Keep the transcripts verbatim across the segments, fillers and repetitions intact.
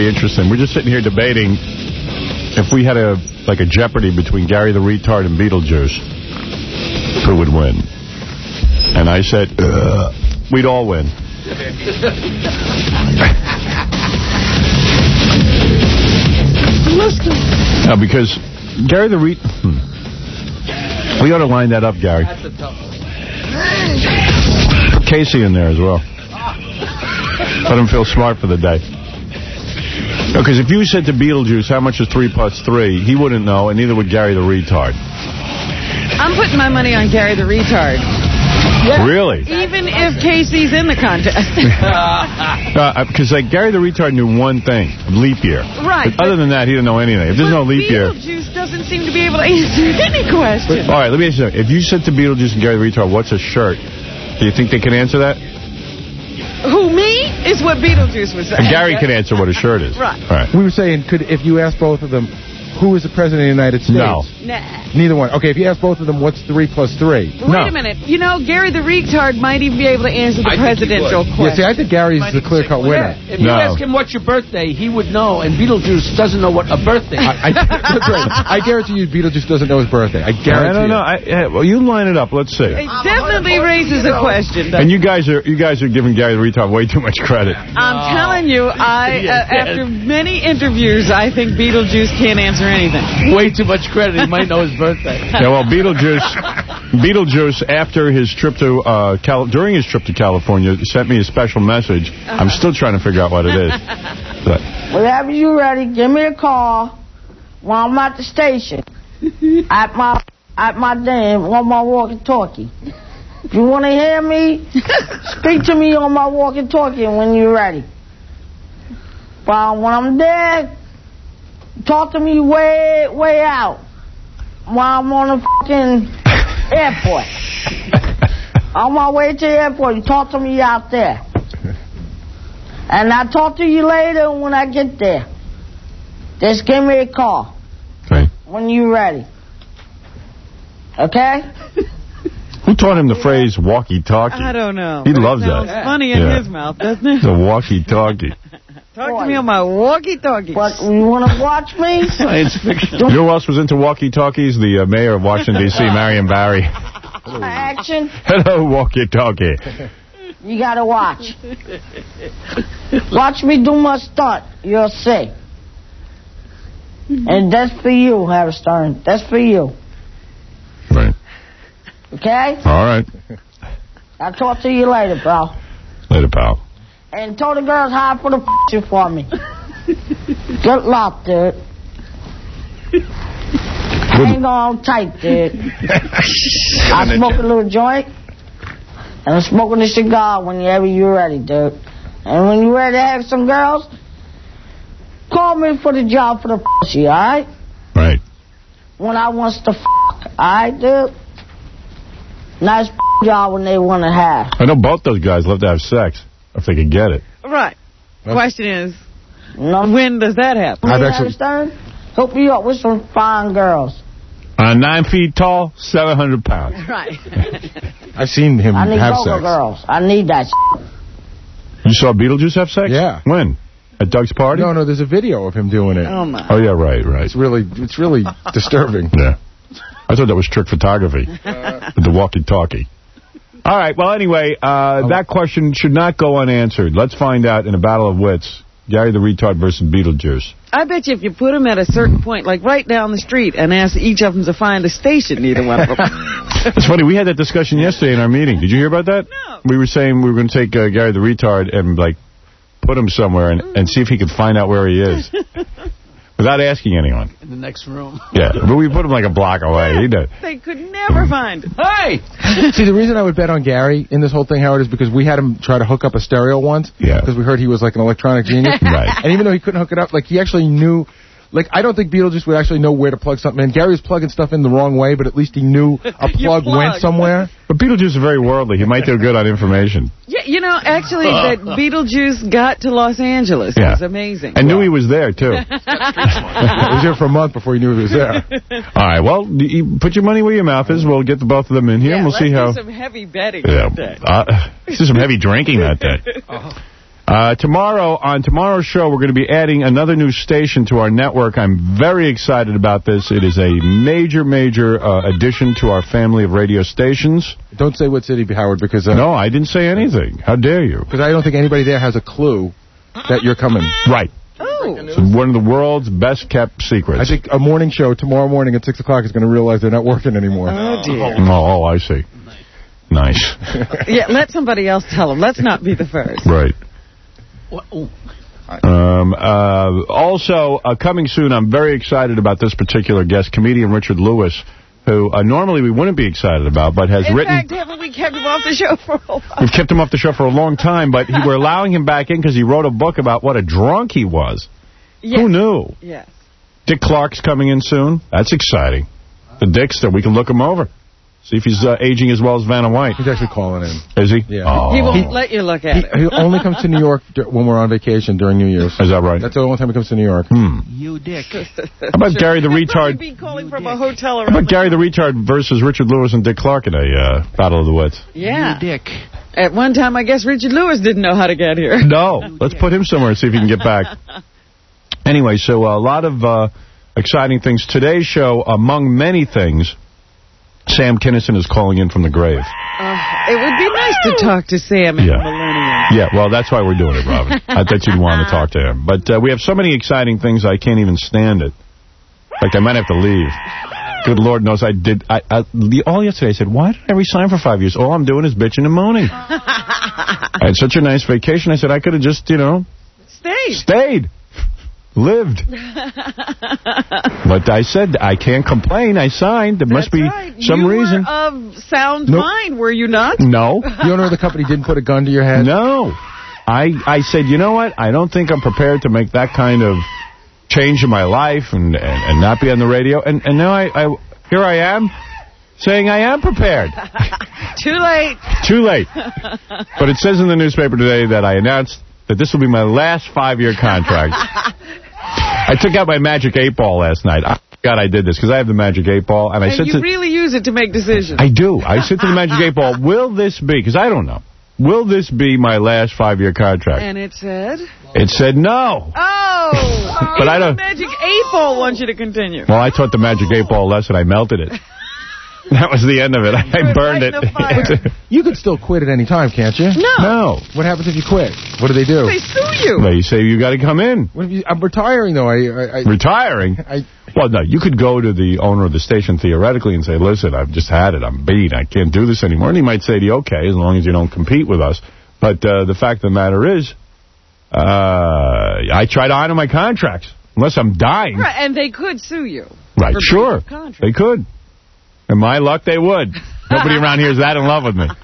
be interesting. We're just sitting here debating if we had a like a Jeopardy between Gary the Retard and Beetlejuice, who would win? And I said, uh, we'd all win. No, because Gary the Re... Hmm. We ought to line that up, Gary. That's a tough one. Put Casey in there as well. Let him feel smart for the day. Because if you said to Beetlejuice, how much is three plus three, he wouldn't know, and neither would Gary the Retard. I'm putting my money on Gary the Retard. Yeah. Really? Even if Casey's in the contest. Because uh, like Gary the Retard knew one thing, leap year. Right. But other than that, he didn't know anything. If there's no leap year... Beetlejuice doesn't seem to be able to answer any question. All right, let me ask you something. If you said to Beetlejuice and Gary the Retard, what's a shirt, do you think they can answer that? Who, me? Is what Beetlejuice was saying. And Gary can answer what a shirt is. Right. All right. We were saying, could if you asked both of them, who is the president of the United States? No. Nah. Neither one. Okay, if you ask both of them, what's three plus three? Wait no. a minute. You know, Gary the Retard might even be able to answer the I presidential question. Yeah, see, I think Gary's the clear-cut winner. Yeah, if you no. ask him what's your birthday, he would know, and Beetlejuice doesn't know what a birthday is. I, I, that's right. I guarantee you Beetlejuice doesn't know his birthday. I guarantee I don't know. you. I, well, you line it up. Let's see. It definitely raises a question. And you guys are you guys are giving Gary the Retard way too much credit. I'm telling you, I uh, after many interviews, I think Beetlejuice can't answer anything. Way too much credit. He might know his birthday. Yeah, well, Beetlejuice, Beetlejuice, after his trip to uh, Cal during his trip to California, sent me a special message. Uh-huh. I'm still trying to figure out what it is. But. Whenever you're ready, give me a call while I'm at the station at my at my den on my walkie-talkie. If you want to hear me, speak to me on my walkie-talkie when you're ready. But when I'm there, talk to me way, way out while I'm on the fucking airport. On my way to the airport, you talk to me out there. And I'll talk to you later when I get there. Just give me a call. Okay. When you're ready. Okay? Who taught him the phrase walkie-talkie? I don't know. He loves that. It's funny in yeah. his mouth, doesn't it? The walkie-talkie. Talk to me on my walkie-talkie. What, you want to watch me? Science fiction. You know who else was into walkie-talkies? The uh, mayor of Washington, D C, Marion Barry. Action. Hello, walkie-talkie. You got to watch. Watch me do my stunt. You'll see. And that's for you, Harry Stern. That's for you. Right. Okay? All right. I'll talk to you later, bro. Later, pal. And tell the girls how to put a picture for me. Good luck, dude. I ain't going tight, dude. I smoke a little joint, and I'm smoking a cigar whenever you're ready, dude. And when you're ready to have some girls, call me for the job for the pussy, all right? Right. When I wants to f***, all right, dude? Nice job when they want to have. I know both those guys love to have sex, if they can get it. Right. Well, question is, no. when does that happen? I've actually... Hook me up with some fine girls. Uh, nine feet tall, seven hundred pounds. Right. I've seen him I need have vocal sex. girls. I need that shit. You saw Beetlejuice have sex? Yeah. When? At Doug's party? No, no, there's a video of him doing it. Oh, my. Oh, yeah, right, right. It's really, it's really disturbing. Yeah. I thought that was trick photography with the walkie-talkie. All right, well, anyway, uh, that question should not go unanswered. Let's find out in a battle of wits, Gary the Retard versus Beetlejuice. I bet you if you put them at a certain point, like right down the street, and ask each of them to find a station, neither one of them. It's funny, we had that discussion yesterday in our meeting. Did you hear about that? No. We were saying we were going to take uh, Gary the Retard and, like, put him somewhere and, and see if he could find out where he is. Without asking anyone. In the next room. Yeah, but we put him like a block away. He did. They could never find him. Hey! See, the reason I would bet on Gary in this whole thing, Howard, is because we had him try to hook up a stereo once. Yeah. Because we heard he was like an electronic genius. Right. And even though he couldn't hook it up, like, he actually knew... Like, I don't think Beetlejuice would actually know where to plug something in. Gary was plugging stuff in the wrong way, but at least he knew a plug went somewhere. But Beetlejuice is very worldly. He might do good on information. Yeah, you know, actually, that Beetlejuice got to Los Angeles. Yeah. It was amazing. And knew he was there, too. He was here for a month before he knew he was there. All right, well, you put your money where your mouth is. We'll get the both of them in here, yeah, and we'll let's see do how... some heavy betting Yeah. that day. Uh, let's do some heavy drinking that day. Uh-huh. Uh, tomorrow, on tomorrow's show, we're going to be adding another new station to our network. I'm very excited about this. It is a major, major uh, addition to our family of radio stations. Don't say what city, Howard, because... Uh, no, I didn't say anything. How dare you? Because I don't think anybody there has a clue that you're coming. Right. Oh. It's one of the world's best-kept secrets. I think a morning show tomorrow morning at six o'clock is going to realize they're not working anymore. Oh, dear. Oh, oh I see. Nice. Yeah, let somebody else tell them. Let's not be the first. Right. Um, uh, also, uh, coming soon, I'm very excited about this particular guest, comedian Richard Lewis, who uh, normally we wouldn't be excited about, but has In written... In fact, haven't we kept him off the show for a while? We've kept him off the show for a long time, but he, we're allowing him back in because he wrote a book about what a drunk he was. Yes. Who knew? Yes. Dick Clark's coming in soon. That's exciting. The Dickster, we can look him over. See if he's uh, aging as well as Vanna White. He's actually calling in. Is he? Yeah. Oh. He won't let you look at he, it. He only comes to New York when we're on vacation during New Year's. Is that right? That's the only time he comes to New York. Hmm. You dick. How about sure. Gary the Retard? Be calling from a hotel How about Gary the Retard versus Richard Lewis and Dick Clark in a uh, Battle of the Wits? Yeah. You dick. At one time, I guess Richard Lewis didn't know how to get here. No. Let's put him somewhere and see if he can get back. Anyway, so a lot of uh, exciting things. Today's show, among many things, Sam Kinison is calling in from the grave. Uh, it would be nice to talk to Sam in yeah. the millennium. Yeah, well, that's why we're doing it, Robin. I thought you'd want to talk to him. But uh, we have so many exciting things, I can't even stand it. In fact, I might have to leave. Good Lord knows I did. I, I, all yesterday I said, why did I resign for five years? All I'm doing is bitching and moaning. I had such a nice vacation. I said I could have just, you know... Stayed. Stayed. Lived. But I said, I can't complain. I signed. There That's must be right. some you reason. You were of sound nope. mind, were you not? No. The owner of the company didn't put a gun to your head? No. I, I said, you know what? I don't think I'm prepared to make that kind of change in my life and, and, and not be on the radio. And, and now I, I here I am saying I am prepared. Too late. Too late. But it says in the newspaper today that I announced that this will be my last five-year contract. I took out my Magic eight Ball last night. Oh, God, I did this because I have the Magic eight Ball. And, and I said you to, really use it to make decisions. I do. I said to the Magic eight Ball, will this be, because I don't know, will this be my last five-year contract? And it said? It said no. Oh. But I don't. The Magic eight Ball wants you to continue. Well, I taught the Magic eight Ball lesson. I melted it. That was the end of it. I, I burned it. You could still quit at any time, can't you? No. No. What happens if you quit? What do they do? They sue you. They say you got to come in. What if you, I'm retiring, though. I, I, I Retiring? I, Well, no, you could go to the owner of the station theoretically and say, listen, I've just had it. I'm beat. I can't do this anymore. And he might say to you, okay, as long as you don't compete with us. But uh, the fact of the matter is, uh, I try to honor my contracts, unless I'm dying. Right, and they could sue you. Right, sure. They could. And my luck, they would. Nobody around here is that in love with me.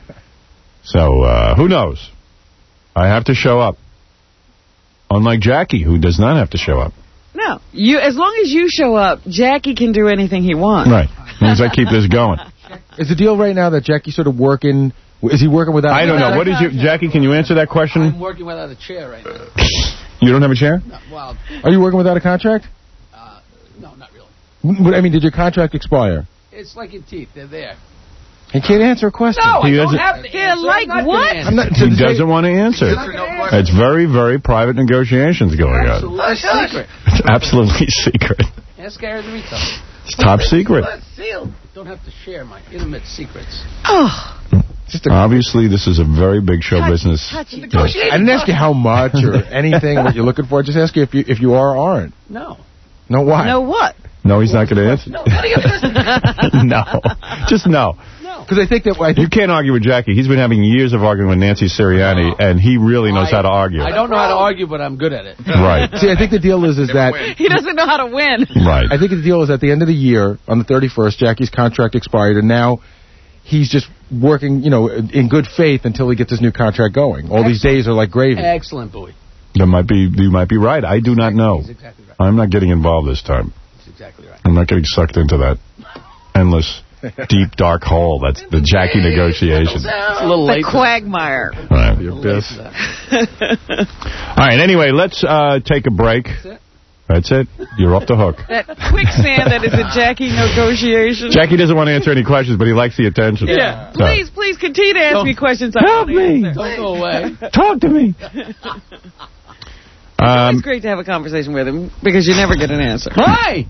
So, uh, who knows? I have to show up. Unlike Jackie, who does not have to show up. No. You, as long as you show up, Jackie can do anything he wants. Right. As long as I keep this going. Is the deal right now that Jackie's sort of working... Is he working without... I don't know. What is your... Jackie, can you answer that question? I'm working without a chair right now. You don't have a chair? No, well... Are you working without a contract? Uh, no, not really. But, I mean, did your contract expire? It's like your teeth. They're there. He can't answer a question. No, he I doesn't, don't have to They're answer. like what? I'm not, he doesn't want to answer. It's very, very private negotiations going on. Absolutely secret. It's absolutely secret. Ask Gary the Retard. It's top secret. Sealed. Don't have to share my intimate secrets. Oh. Just a, Obviously, this is a very big show touchy, business. Touchy. I didn't ask you how much or anything, what you're looking for. I just ask you if you if you are or aren't. No. No, why? No what? No, he's not going to answer. No, none of your business. No. Just no. No. Because I think that... I think You can't argue with Jackie. He's been having years of arguing with Nancy Sirianni, and he really knows I, how to argue. I don't know how to argue, but I'm good at it. Right. See, I think the deal is is that... He doesn't know how to win. Right. I think the deal is at the end of the year, on the thirty-first, Jackie's contract expired, and now he's just working, you know, in good faith until he gets his new contract going. All Excellent. these days are like gravy. Excellent, Bowie. That might be, you might be right. I do not know. He's exactly right. I'm not getting involved this time. He's exactly right. I'm not getting sucked into that endless, deep, dark hole. That's the Jackie negotiations. It's a little The late. quagmire. Right. A little late for that. All right, anyway, let's uh, take a break. That's it. You're off the hook. That quicksand that is a Jackie negotiation. Jackie doesn't want to answer any questions, but he likes the attention. Yeah. Please, so. please continue to ask Don't, me questions. I Help me. Answer. Don't go away. Talk to me. It's always um, great to have a conversation with him because you never get an answer. Hi.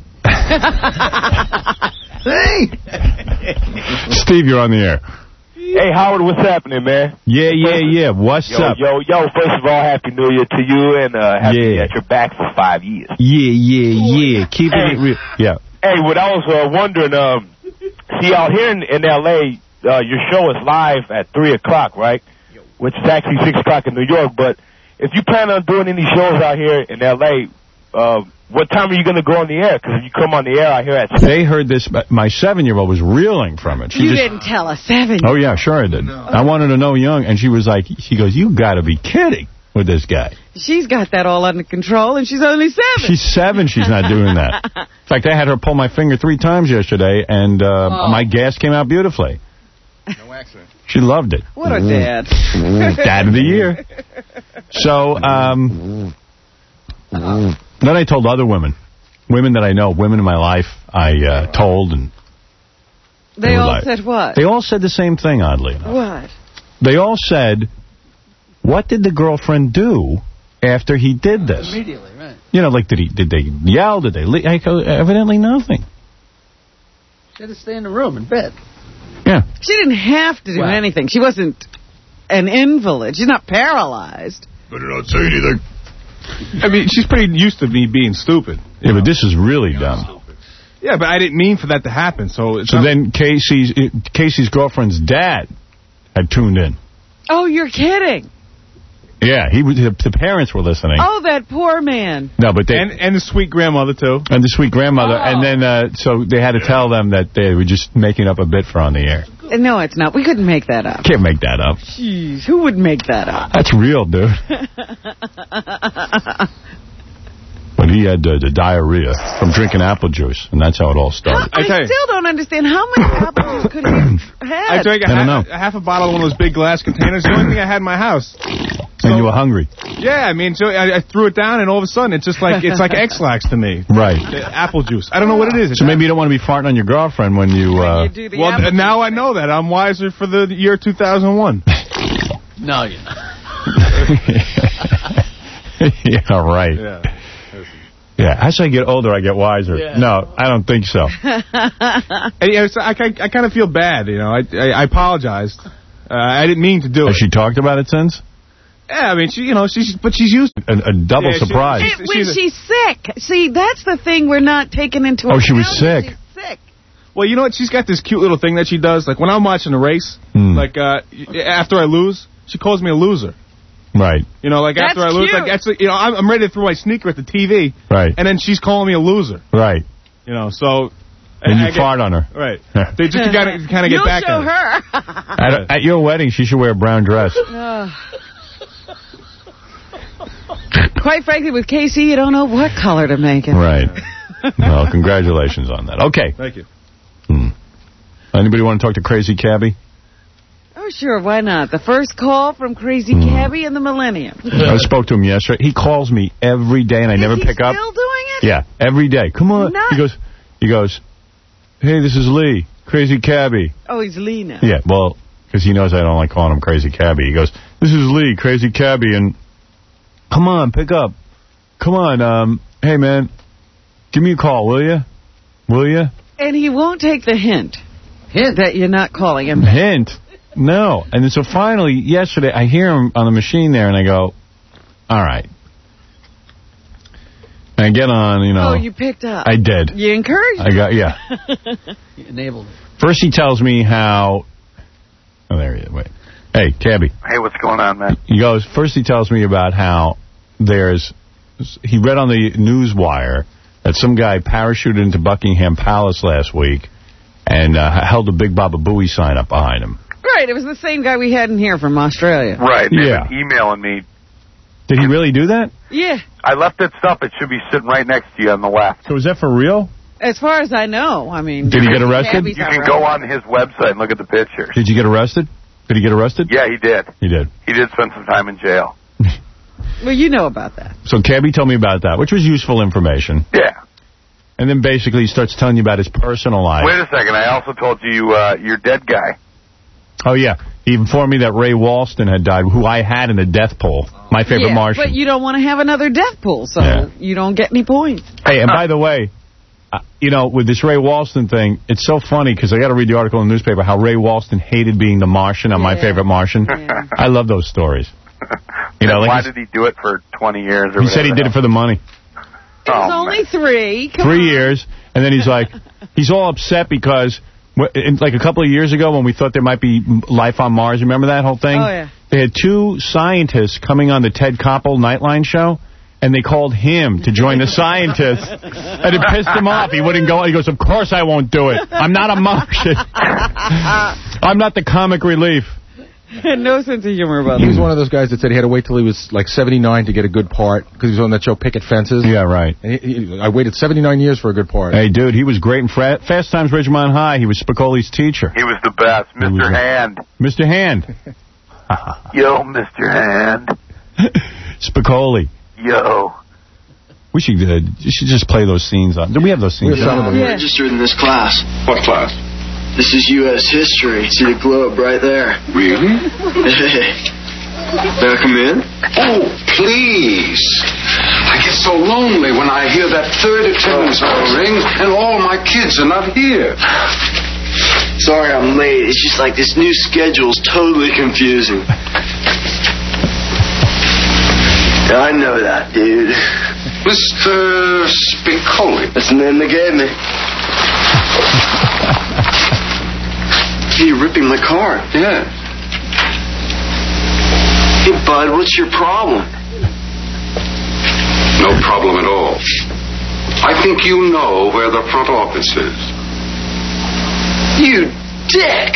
Steve, you're on the air. Hey, Howard, what's happening, man? Yeah, yeah, yeah. What's yo, up? Yo, yo, first of all, Happy New Year to you, and uh, happy Yeah. to be at your back for five years. Yeah, yeah, yeah. Keep Hey. it real. Yeah. Hey, what I was uh, wondering, um, see, out here in, in L A, uh, your show is live at three o'clock, right? Which is actually six o'clock in New York, but if you plan on doing any shows out here in L A, uh, what time are you going to go on the air? Because if you come on the air out here at six. They heard this. My seven-year-old was reeling from it. She You just, didn't tell us seven. Oh, yeah, sure I did. No. I wanted to know young, and she was like, she goes, you got to be kidding with this guy. She's got that all under control, and she's only seven. She's seven. She's not doing that. In fact, I had her pull my finger three times yesterday, and uh, oh. my gas came out beautifully. No accident. She loved it. What a dad. Dad of the year. So, um, then I told other women, women that I know, women in my life, I uh, told, and They, they all like, said what? They all said the same thing, oddly enough. What? They all said, what did the girlfriend do after he did this? Immediately, right. You know, like, did he? Did they yell? Did they leave? I go, evidently nothing. She had to stay in the room in bed. Yeah. She didn't have to do Wow. anything. She wasn't an invalid. She's not paralyzed. Better not say anything. I mean, she's pretty used to me being stupid. Yeah, but this is really dumb. Yeah, but I didn't mean for that to happen. So it's So not... then Casey's Casey's girlfriend's dad had tuned in. Oh, you're kidding. Yeah, he was, the, the parents were listening. Oh, that poor man. No, but they and, and the sweet grandmother, too. And the sweet grandmother. Oh. And then, uh, so they had to tell them that they were just making up a bit for on the air. No, it's not. We couldn't make that up. Can't make that up. Jeez, who would make that up? That's real, dude. But he had uh, the diarrhea from drinking apple juice, and that's how it all started. I, I still don't understand how many apple juice could he have had? I drank a, I don't half, know. a half a bottle of one of those big glass containers. The only thing I had in my house. So, and you were hungry. Yeah, I mean, so I, I threw it down, and all of a sudden, it's just like it's like X-Lax to me. Right. The apple juice. I don't know what it is. So maybe you don't want to be farting on your girlfriend when you... Uh, you do the well, apple now juice. I know that. I'm wiser for the year two thousand one. No, you're not. Yeah, right. Yeah. Yeah, as I get older, I get wiser. Yeah. No, I don't think so. And, yeah, so I, I kind of feel bad, you know. I, I, I apologized. Uh, I didn't mean to do Has it. she talked about it since? Yeah, I mean, she, you know, she's, but she's used to A, a double Yeah, she- surprise. It, when She's a- she's sick. See, that's the thing we're not taking into Oh, account. she was sick. She's sick. Well, you know what? She's got this cute little thing that she does. Like, when I'm watching a race, Hmm. like, uh, after I lose, she calls me a loser. Right, You know, like, That's after I lose, cute. like, that's, you know, I'm, I'm ready to throw my sneaker at the T V, right, and then she's calling me a loser. right. You know, so... And I- you I get- fart on her. Right. They just to kind of kind of get You'll back show at her. her. At, at your wedding, she should wear a brown dress. Ugh. Quite frankly, with Casey, you don't know what color to make it. Right. Well, congratulations on that. Okay. Thank you. Hmm. Anybody want to talk to Crazy Cabbie? Oh, sure, why not? The first call from Crazy Hmm. Cabbie in the millennium. I spoke to him yesterday. He calls me every day, and I Is never he pick up. still doing it? Yeah, every day. Come on. Nice. He goes, he goes, hey, this is Lee, Crazy Cabbie. Oh, he's Lee now. Yeah, well, because he knows I don't like calling him Crazy Cabbie. He goes, this is Lee, Crazy Cabbie, and come on, pick up. Come on, um, hey, man, give me a call, will you? Will you? And he won't take the hint. Hint that you're not calling him. Hint. No. And then so finally, yesterday, I hear him on the machine there, and I go, all right. And I get on, you know. Oh, you picked up. I did. You encouraged I got, yeah. You enabled it. First he tells me how, oh, there he is, wait. Hey, Cabbie. Hey, what's going on, man? He goes, first he tells me about how there's, he read on the news wire that some guy parachuted into Buckingham Palace last week and uh, held a Big Baba Booey sign up behind him. Right, it was the same guy we had in here from Australia. Right, they've Yeah. been emailing me. Did he really do that? Yeah, I left it stuff. It should be sitting right next to you on the left. So is that for real? as far as I know. I mean, Did he get arrested? Cabbie's You not can right. go on his website and look at the pictures. Did you get arrested? Did he get arrested? Yeah, he did. He did. He did spend some time in jail. Well, you know about that. So Cabby told me about that, which was useful information. Yeah. And then basically he starts telling you about his personal life. Wait a second. I also told you uh, your dead guy. Oh, yeah. He informed me that Ray Walston had died, who I had in the death pool. My favorite yeah, Martian. But you don't want to have another death pool, so Yeah. you don't get any points. Hey, and by the way, uh, you know, with this Ray Walston thing, it's so funny because I got to read the article in the newspaper how Ray Walston hated being the Martian on Yeah. My Favorite Martian. Yeah. I love those stories. You know, like why did he do it for twenty years? Or he said he did it for the money. It was Oh, only man. three. Come Three on. years, and then he's like, he's all upset because, wh- in, like a couple of years ago when we thought there might be life on Mars, remember that whole thing? Oh, yeah. They had two scientists coming on the Ted Koppel Nightline show, and they called him to join the scientists, and it pissed him off. He wouldn't go. He goes, of course I won't do it. I'm not a Martian. I'm not the comic relief. No sense of humor about He that. was one of those guys that said he had to wait till he was like seventy-nine to get a good part because he was on that show Picket Fences. Yeah, right. And he, he, I waited seventy-nine years for a good part. Hey, dude, he was great in Fra- Fast Times at Ridgemont High. He was Spicoli's teacher. He was the best. was Mister a- Hand. Mister Hand. Yo, Mister Hand. Spicoli. Yo. We should, uh, you should just play those scenes on. Do we have those scenes? We have some of them. Yeah. Registered in this class. What class? This is U S history. See the globe right there. Really? Hey. May I come in? Oh, please. I get so lonely when I hear that third attendance bell ring and all my kids are not here. Sorry I'm late. It's just like this new schedule's totally confusing. Yeah, I know that, dude. Mister Spicoli. That's the name they gave me. You're ripping my card. Yeah. Hey, bud, what's your problem? No problem at all. I think you know where the front office is. You dick!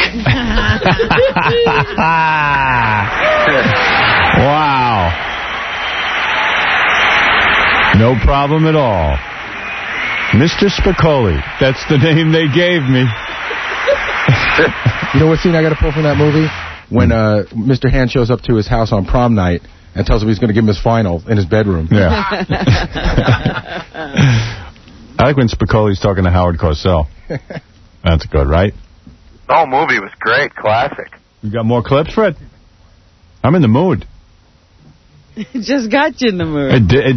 Wow. No problem at all. Mister Spicoli. That's the name they gave me. You know what scene I got to pull from that movie? When uh, Mister Hand shows up to his house on prom night and tells him he's going to give him his final in his bedroom. Yeah. I like when Spicoli's talking to Howard Cosell. That's good, right? The whole movie was great. Classic. You got more clips, Fred? I'm in the mood. Just got you in the mood. It did.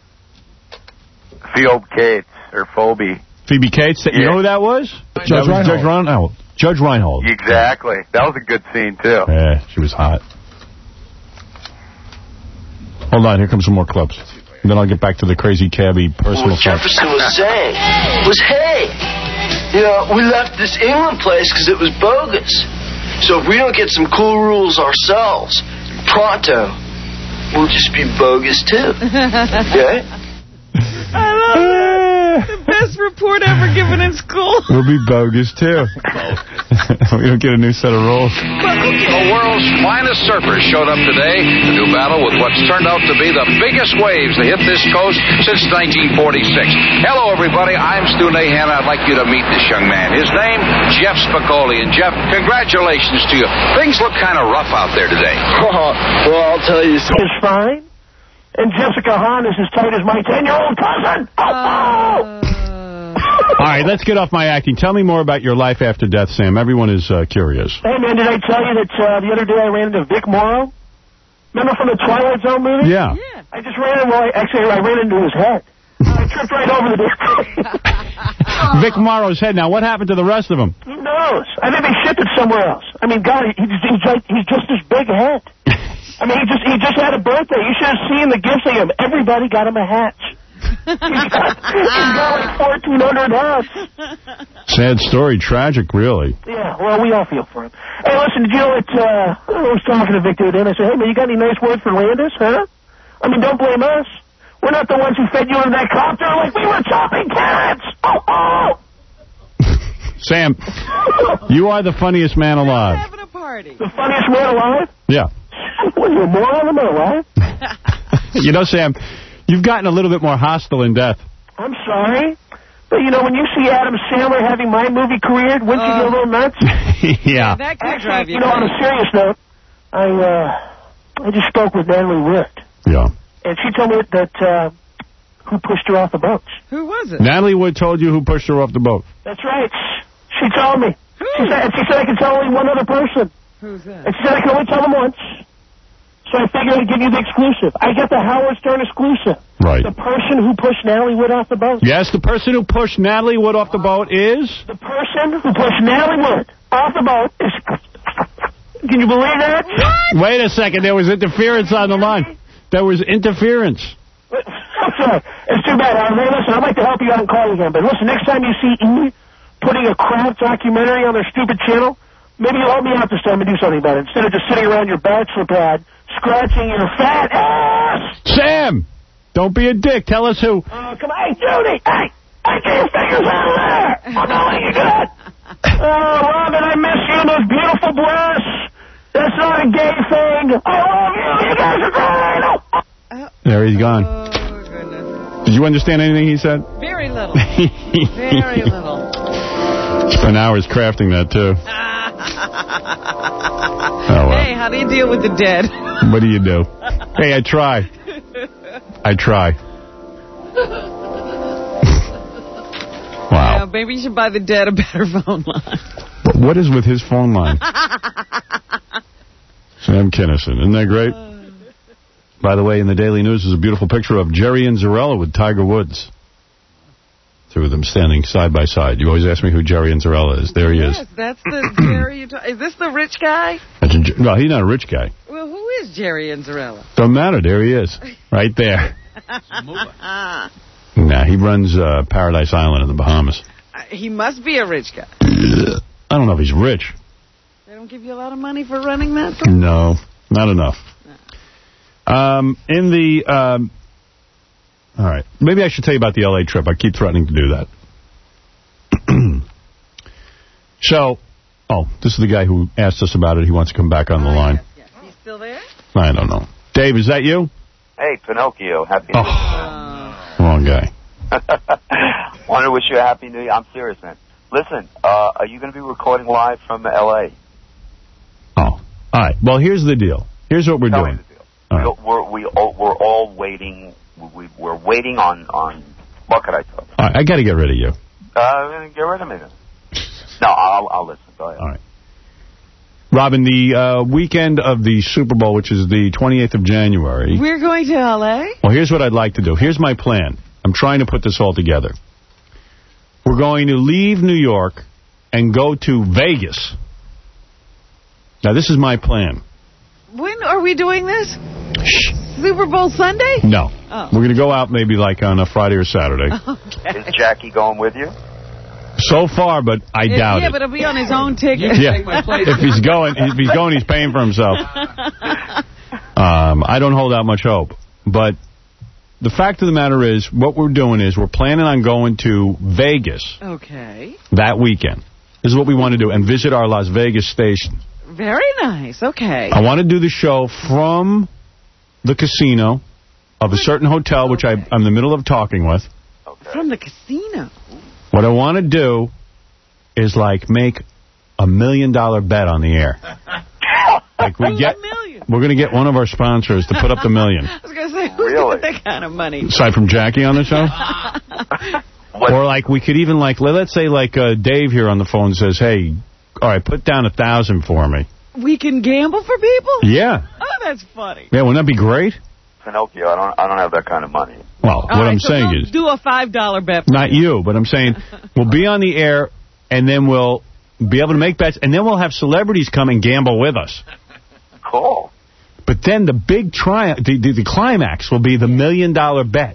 Phoebe Cates, or Phoebe. Phoebe Cates. You Yeah. know who that was? Judge That was Reinhold. Judge Reinhold. Judge Reinhold. Exactly. That was a good scene, too. Yeah, she was hot. Hold on, here comes some more clips. And then I'll get back to the crazy cabbie personal What stuff. Jefferson was saying was, hey, you know, we left this England place because it was bogus. So if we don't get some cool rules ourselves, pronto, we'll just be bogus too. Okay? I love that. The best report ever given in school. We'll be bogus, too. We don't get a new set of rules. The world's finest surfers showed up today to do battle with what's turned out to be the biggest waves to hit this coast since nineteen forty-six. Hello, everybody. I'm Stu Nahan. I'd like you to meet this young man. His name, Jeff Spicoli. And, Jeff, congratulations to you. Things look kind of rough out there today. Oh, well, I'll tell you something. Is fine. And Jessica Hahn is as tight as my ten-year-old cousin. Oh, oh! All right, let's get off my acting. Tell me more about your life after death, Sam. Everyone is uh, curious. Hey, man, did I tell you that uh, the other day I ran into Vic Morrow? Remember from the Twilight Zone movie? Yeah. Yeah. I just ran into, well, actually, I ran into his head. I tripped right over the damn Vic Morrow's head. Now, what happened to the rest of them? Who knows? I think they shipped it somewhere else. I mean, God, he, he's, he's, like, he's just this big head. I mean, he just he just had a birthday. You should have seen the gifts they gave him. Everybody got him a hat. He's got, he's got like fourteen hundred hats. Sad story. Tragic, really. Yeah, well, we all feel for him. Hey, listen, did you know what, uh, I was talking to Vic the other day, and I said, hey, man, you got any nice words for Landis, huh? I mean, don't blame us. We're not the ones who fed you in that copter like we were chopping carrots. Oh, oh! Sam, you are the funniest man alive. Having a party. The funniest man alive? Yeah. What, you a moron? Am I alive? You know, Sam, you've gotten a little bit more hostile in death. I'm sorry. But, you know, when you see Adam Sandler having my movie career, wouldn't you get a little nuts? Yeah. That could Actually, drive you you know, on a nuts. serious note, I, uh, I just spoke with Natalie Rick. Yeah. And she told me that, uh, who pushed her off the boat. Who was it? Natalie Wood told you who pushed her off the boat. That's right. She told me. Who? She said, she said I could tell only one other person. Who's that? And she said I could only tell them once. So I figured I'd give you the exclusive. I got the Howard Stern exclusive. Right. The person who pushed Natalie Wood off the boat. Yes, the person who pushed Natalie Wood off the boat is? The person who pushed Natalie Wood off the boat is... Can you believe that? What? Wait a second. There was interference on the line. There was interference. I'm sorry. It's too bad. Uh, hey, listen, I'd like to help you out and call you again. But listen, next time you see E putting a crap documentary on their stupid channel, maybe you'll help me out this time and do something about it. Instead of just sitting around your bachelor pad, scratching your fat ass. Sam, don't be a dick. Tell us who. Oh, come on. Hey, Judy. Hey, hey, get your fingers out of there. I'm not letting you good. Oh, Robin, I miss you and those beautiful breasts. That's not a gay thing. I love you. You guys are great. Oh. There he's gone. Oh, goodness. Did you understand anything he said? Very little. Very little. Spent hours crafting that, too. Oh, well. Hey, how do you deal with the dead? What do you do? Hey, I try. I try. Wow. Yeah, maybe you should buy the dead a better phone line. What is with his phone line? Sam Kinison. Isn't that great? By the way, in the Daily News is a beautiful picture of Jerry and Zarella with Tiger Woods. Two of them standing side by side. You always ask me who Jerry and Zarella is. There he yes, is. That's the Jerry. You ta- is this the rich guy? That's a, no, he's not a rich guy. Well, who is Jerry and Zarella? Don't matter. There he is. Right there. Nah, he runs uh, Paradise Island in the Bahamas. Uh, he must be a rich guy. I don't know if he's rich. They don't give you a lot of money for running that? No, not enough. No. Um, in the... Um, all right. Maybe I should tell you about the L A trip. I keep threatening to do that. So, oh, this is the guy who asked us about it. He wants to come back on the oh, line. Yes, yes. He's still there? I don't know. Dave, is that you? Hey, Pinocchio. Happy oh, New Year. Wrong guy. Want to wish you a Happy New Year. I'm serious, man. Listen, uh, are you going to be recording live from L A? Oh, all right. Well, here's the deal. Here's what we're Tell doing. me the deal. All right. We're, we all, we're all waiting... We, we're waiting on, on... What could I tell you? All right, I got to get rid of you. Uh, get rid of me then. No, I'll, I'll listen. Go ahead. All right. Robin, the uh, weekend of the Super Bowl, which is the twenty-eighth of January... We're going to L A? Well, here's what I'd like to do. Here's my plan. I'm trying to put this all together. We're going to leave New York and go to Vegas. Now, this is my plan. When are we doing this? Shh. Super Bowl Sunday? No. Oh. We're going to go out maybe like on a Friday or Saturday. Okay. Is Jackie going with you? So far, but I yeah, doubt yeah, it. Yeah, but it'll be on his own ticket. Yeah. If he's going, if he's going, he's paying for himself. Um, I don't hold out much hope. But the fact of the matter is, what we're doing is we're planning on going to Vegas. Okay. That weekend. This is what we want to do, and visit our Las Vegas station. Very nice. Okay. I want to do the show from the casino of a certain hotel, which I, I'm in the middle of talking with. Okay. From the casino. What I want to do is, like, make a million-dollar bet on the air. Like, we get, we're going to get one of our sponsors to put up the million. I was going to say, who's Really? got that kind of money? Aside from Jackie on the show? Or, like, we could even, like, let's say, like, uh, Dave here on the phone says, hey, all right, put down a thousand for me. We can gamble for people? Yeah. Oh, that's funny. Yeah, wouldn't that be great? Pinocchio, I don't I don't have that kind of money. Well, All what right, I'm so saying we'll is... do a five dollar bet for Not you, but I'm saying we'll be on the air, and then we'll be able to make bets, and then we'll have celebrities come and gamble with us. Cool. But then the big triumph, the, the, the climax will be the million-dollar bet.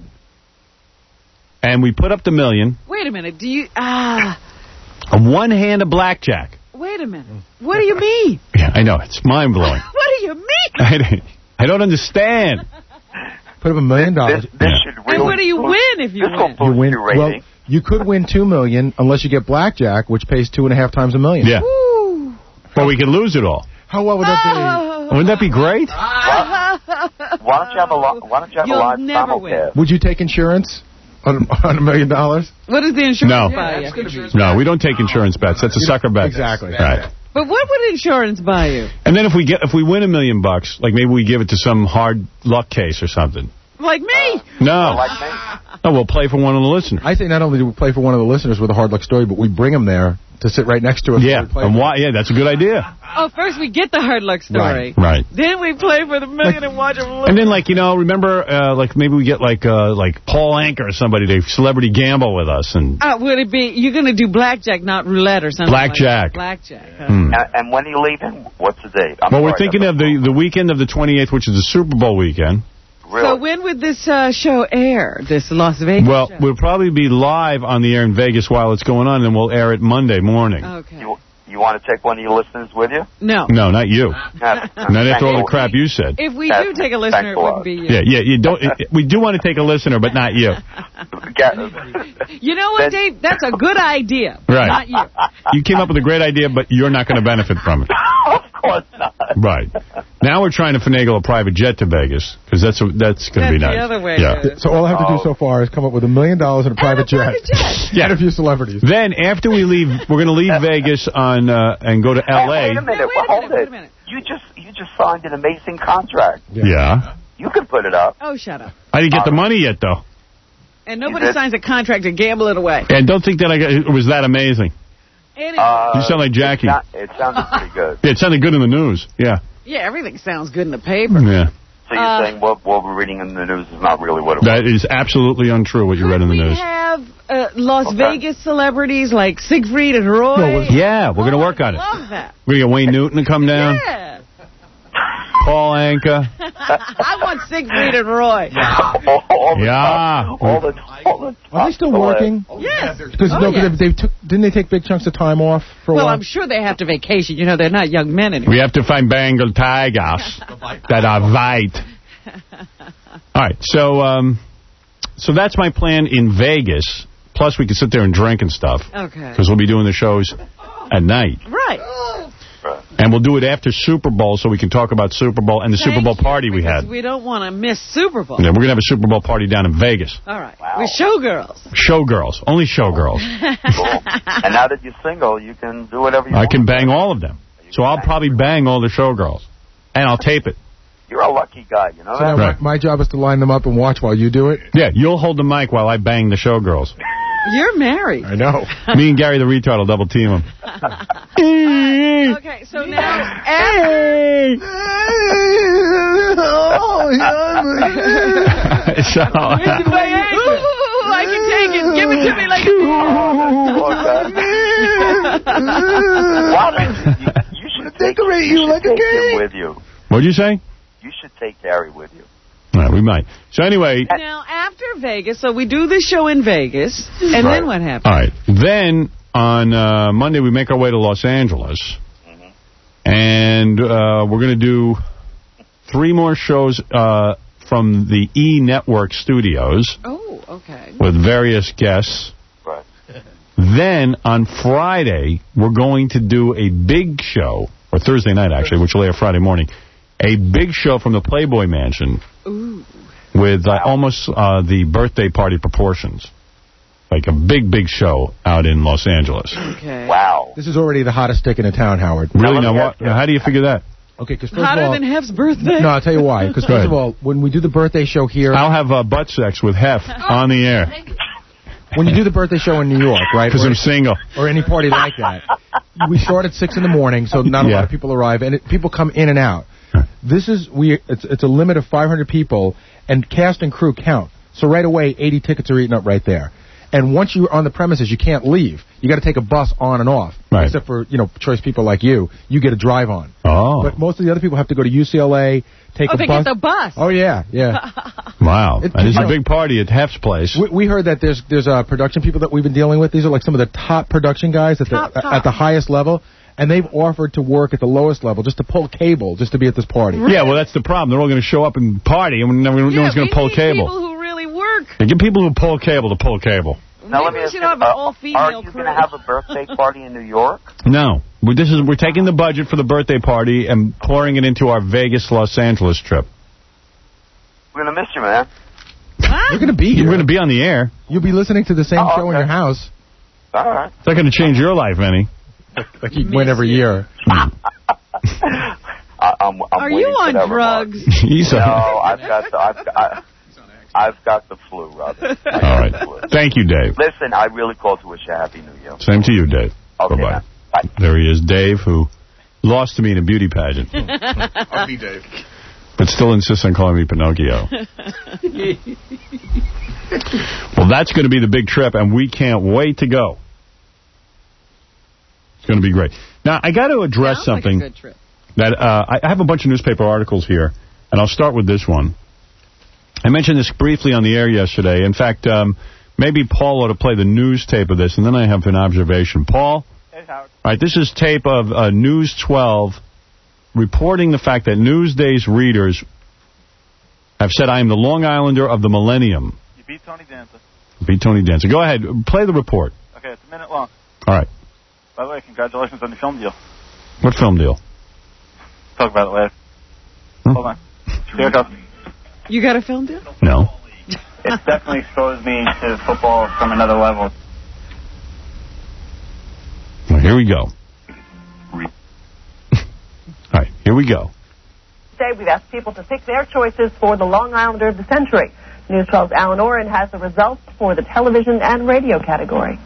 And we put up the million. Wait a minute. Do you... Ah... On one hand of blackjack. Wait a minute. What do you mean? Yeah, I know. It's mind-blowing. What do you mean? I, I don't understand. Put up a million dollars. This, this Yeah. should really And what do you win if you this win? will You win. your rating. Well, you could win two million unless you get blackjack, which pays two and a half times a million. Yeah. Woo. Well, we could lose it all. How well would that be? Wouldn't that be great? why, why don't you have a li- why don't you have You'll a live never simulcast? Would you take insurance on, on a million dollars? What is the insurance No. buy you? No, we don't take insurance bets. That's a sucker bet. Exactly. Right. But what would insurance buy you? And then if we get if we win a million bucks, like maybe we give it to some hard luck case or something. Like me? No. Like me? No, we'll play for one of the listeners. I think not only do we play for one of the listeners with a hard luck story, but we bring them there to sit right next to us. Yeah, and why? Yeah, that's a good idea. Oh, first we get the hard luck story. Right, right. Then we play for the million and watch them lose. And then, like, you know, remember, uh, like, maybe we get, like, uh, like Paul Anka or somebody to celebrity gamble with us. And Uh, would it be, you're going to do blackjack, not roulette or something Blackjack. like that? Blackjack. Huh? Hmm. And, and when are you leaving? What's the date? I'm well, we're sorry, thinking of the, the weekend of the twenty-eighth, which is the Super Bowl weekend. Really? So when would this uh, show air, this Las Vegas Well, show? we'll probably be live on the air in Vegas while it's going on, and we'll air it Monday morning. Okay. You, you want to take one of your listeners with you? No. No, not you. Yes. Not after all the crap you said. If we That's- do take a listener, it thanks a lot. wouldn't be you. Yeah, yeah, you don't. We do want to take a listener, but not you. You know what, Dave? That's a good idea, but Right. not you. You came up with a great idea, but you're not going to benefit from it. Of course not. Right. Now we're trying to finagle a private jet to Vegas, because that's a, that's going to be That's nice. the other way. Yeah. to- So all I have to do so far is come up with a million dollars in a private jet. Yeah. And a few celebrities. Then after we leave, we're going to leave Vegas on uh, and go to L Hey, wait a A. minute. well, hold it. You just you just signed an amazing contract. Yeah. You can put it up. Oh, shut up. I didn't get the money yet, though. And nobody did? signs a contract to gamble it away. And don't think that I got, it was that amazing. Anyway. Uh, You sound like Jackie. It, sound- it sounded pretty good. Yeah, it sounded good in the news. Yeah. Yeah, everything sounds good in the paper. Yeah. So you're Uh, saying what, what we're reading in the news is not really what it was? That is absolutely untrue, what you read in the We news. have uh, Las Okay. Vegas celebrities like Siegfried and Roy. Yeah, we're going to work on it. Love that. We're going to get Wayne Newton to come down. Yeah. Paul Anka. I want Siegfried and Roy. all, all the Yeah. time. All the, all the Are they still time. working? Yes. Because Oh, no, 'cause yes. they, they took didn't they take big chunks of time off for a Well, while? I'm sure they have to vacation. You know, they're not young men anymore. We have to find Bengal tigers that are white. All right, so um, so that's my plan in Vegas. Plus, we can sit there and drink and stuff. Okay. Because we'll be doing the shows at night. Right. And we'll do it after Super Bowl so we can talk about Super Bowl and the Super Thank Bowl you, party we because had. We don't want to miss Super Bowl. Yeah, we're going to have a Super Bowl party down in Vegas. All right. We're showgirls. Showgirls. Only showgirls. Cool. And now that you're single, you can do whatever you I want. can bang all of them. So I'll probably bang all the showgirls. And I'll tape it. You're a lucky guy, you know So that? now Right. my, my job is to line them up and watch while you do it. Yeah, you'll hold the mic while I bang the showgirls. You're married. I know. Me and Gary the retard will double team them. Okay, so now after... so, Ooh, I can take it. Give it to me like What? You, you should decorate you, you like a king. With you. What'd you say? You should take Gary with you. All right, we might. So anyway. Now, after Vegas, so we do the show in Vegas, and Right. then what happens? All right. Then on uh, Monday, we make our way to Los Angeles. Mm-hmm. And uh, we're going to do three more shows uh, from the E! Network studios. Oh, okay. With various guests. Right. Then on Friday, we're going to do a big show, or Thursday night actually, which will air Friday morning, a big show from the Playboy Mansion. Ooh. With uh, almost uh, the birthday party proportions. Like a big, big show out in Los Angeles. Okay. Wow. This is already the hottest stick in the town, Howard. Really? Now, what? Now, how do you figure that? Okay, because first Hotter of all, than Hef's birthday? no, I'll tell you why. Because Go first ahead. of all, when we do the birthday show here, I'll have uh, butt sex with Hef on the air. when you do the birthday show in New York, right? Because or- I'm single. Or any party like that, we start at six in the morning, so not a Yeah. lot of people arrive, and it, people come in and out. This is we. It's it's a limit of five hundred people, and cast and crew count. So right away, eighty tickets are eaten up right there. And once you're on the premises, you can't leave. You got to take a bus on and off. Right. Except for, you know, choice people like you. You get a drive on. Oh. But most of the other people have to go to U C L A, take Oh, a they bus. get the bus. Oh, yeah, yeah. Wow. It- And it's you a know- big party at Hef's place. We, we heard that there's there's uh, production people that we've been dealing with. These are like some of the top production guys at the Top, top. at the highest level, and they've offered to work at the lowest level just to pull cable, just to be at this party. Yeah, well, that's the problem. They're all going to show up and party, and no, no Yeah, one's going we to pull need cable. people who really work. Yeah, get people who pull cable to pull cable. Now, let Maybe me we ask should you, have an uh, all-female are you crew. going to have a birthday party in New York? No. We're, this is, we're taking the budget for the birthday party and pouring it into our Vegas-Los Angeles trip. We're going to miss you, man. You're going to be here. You're going to be on the air. You'll be listening to the same Oh, show in okay. your house. All right. It's not going to change your life any. Like he'd win every year. I, I'm, I'm Are you on drugs? He's no, on. I've got the, I've got, I, I've got the flu, Robin. All right. Thank you, Dave. Listen, I really called to wish you a happy New Year. Same to you, Dave. Okay, Bye-bye. Bye. There he is, Dave, who lost to me in a beauty pageant. I'll be Dave. But still insists on calling me Pinocchio. Well, that's going to be the big trip, and we can't wait to go. It's going to be great. Now, I got to address Sounds something. like a good trip. That uh, I have a bunch of newspaper articles here, and I'll start with this one. I mentioned this briefly on the air yesterday. In fact, um, maybe Paul ought to play the news tape of this, and then I have an observation. Paul? Hey, Howard. All right, this is tape of uh, News twelve reporting the fact that Newsday's readers have said I am the Long Islander of the millennium. You beat Tony Danza. Beat Tony Danza. Go ahead. Play the report. Okay, it's a minute long. All right. By the way, congratulations on the film deal. What film deal? Talk about it later. Huh? Hold on. Here it goes. You got a film deal? No. It's definitely exposed me to football from another level. Well, here we go. All right, here we go. Today we've asked people to pick their choices for the Long Islander of the Century. News twelve's Alan Oren has the results for the television and radio category.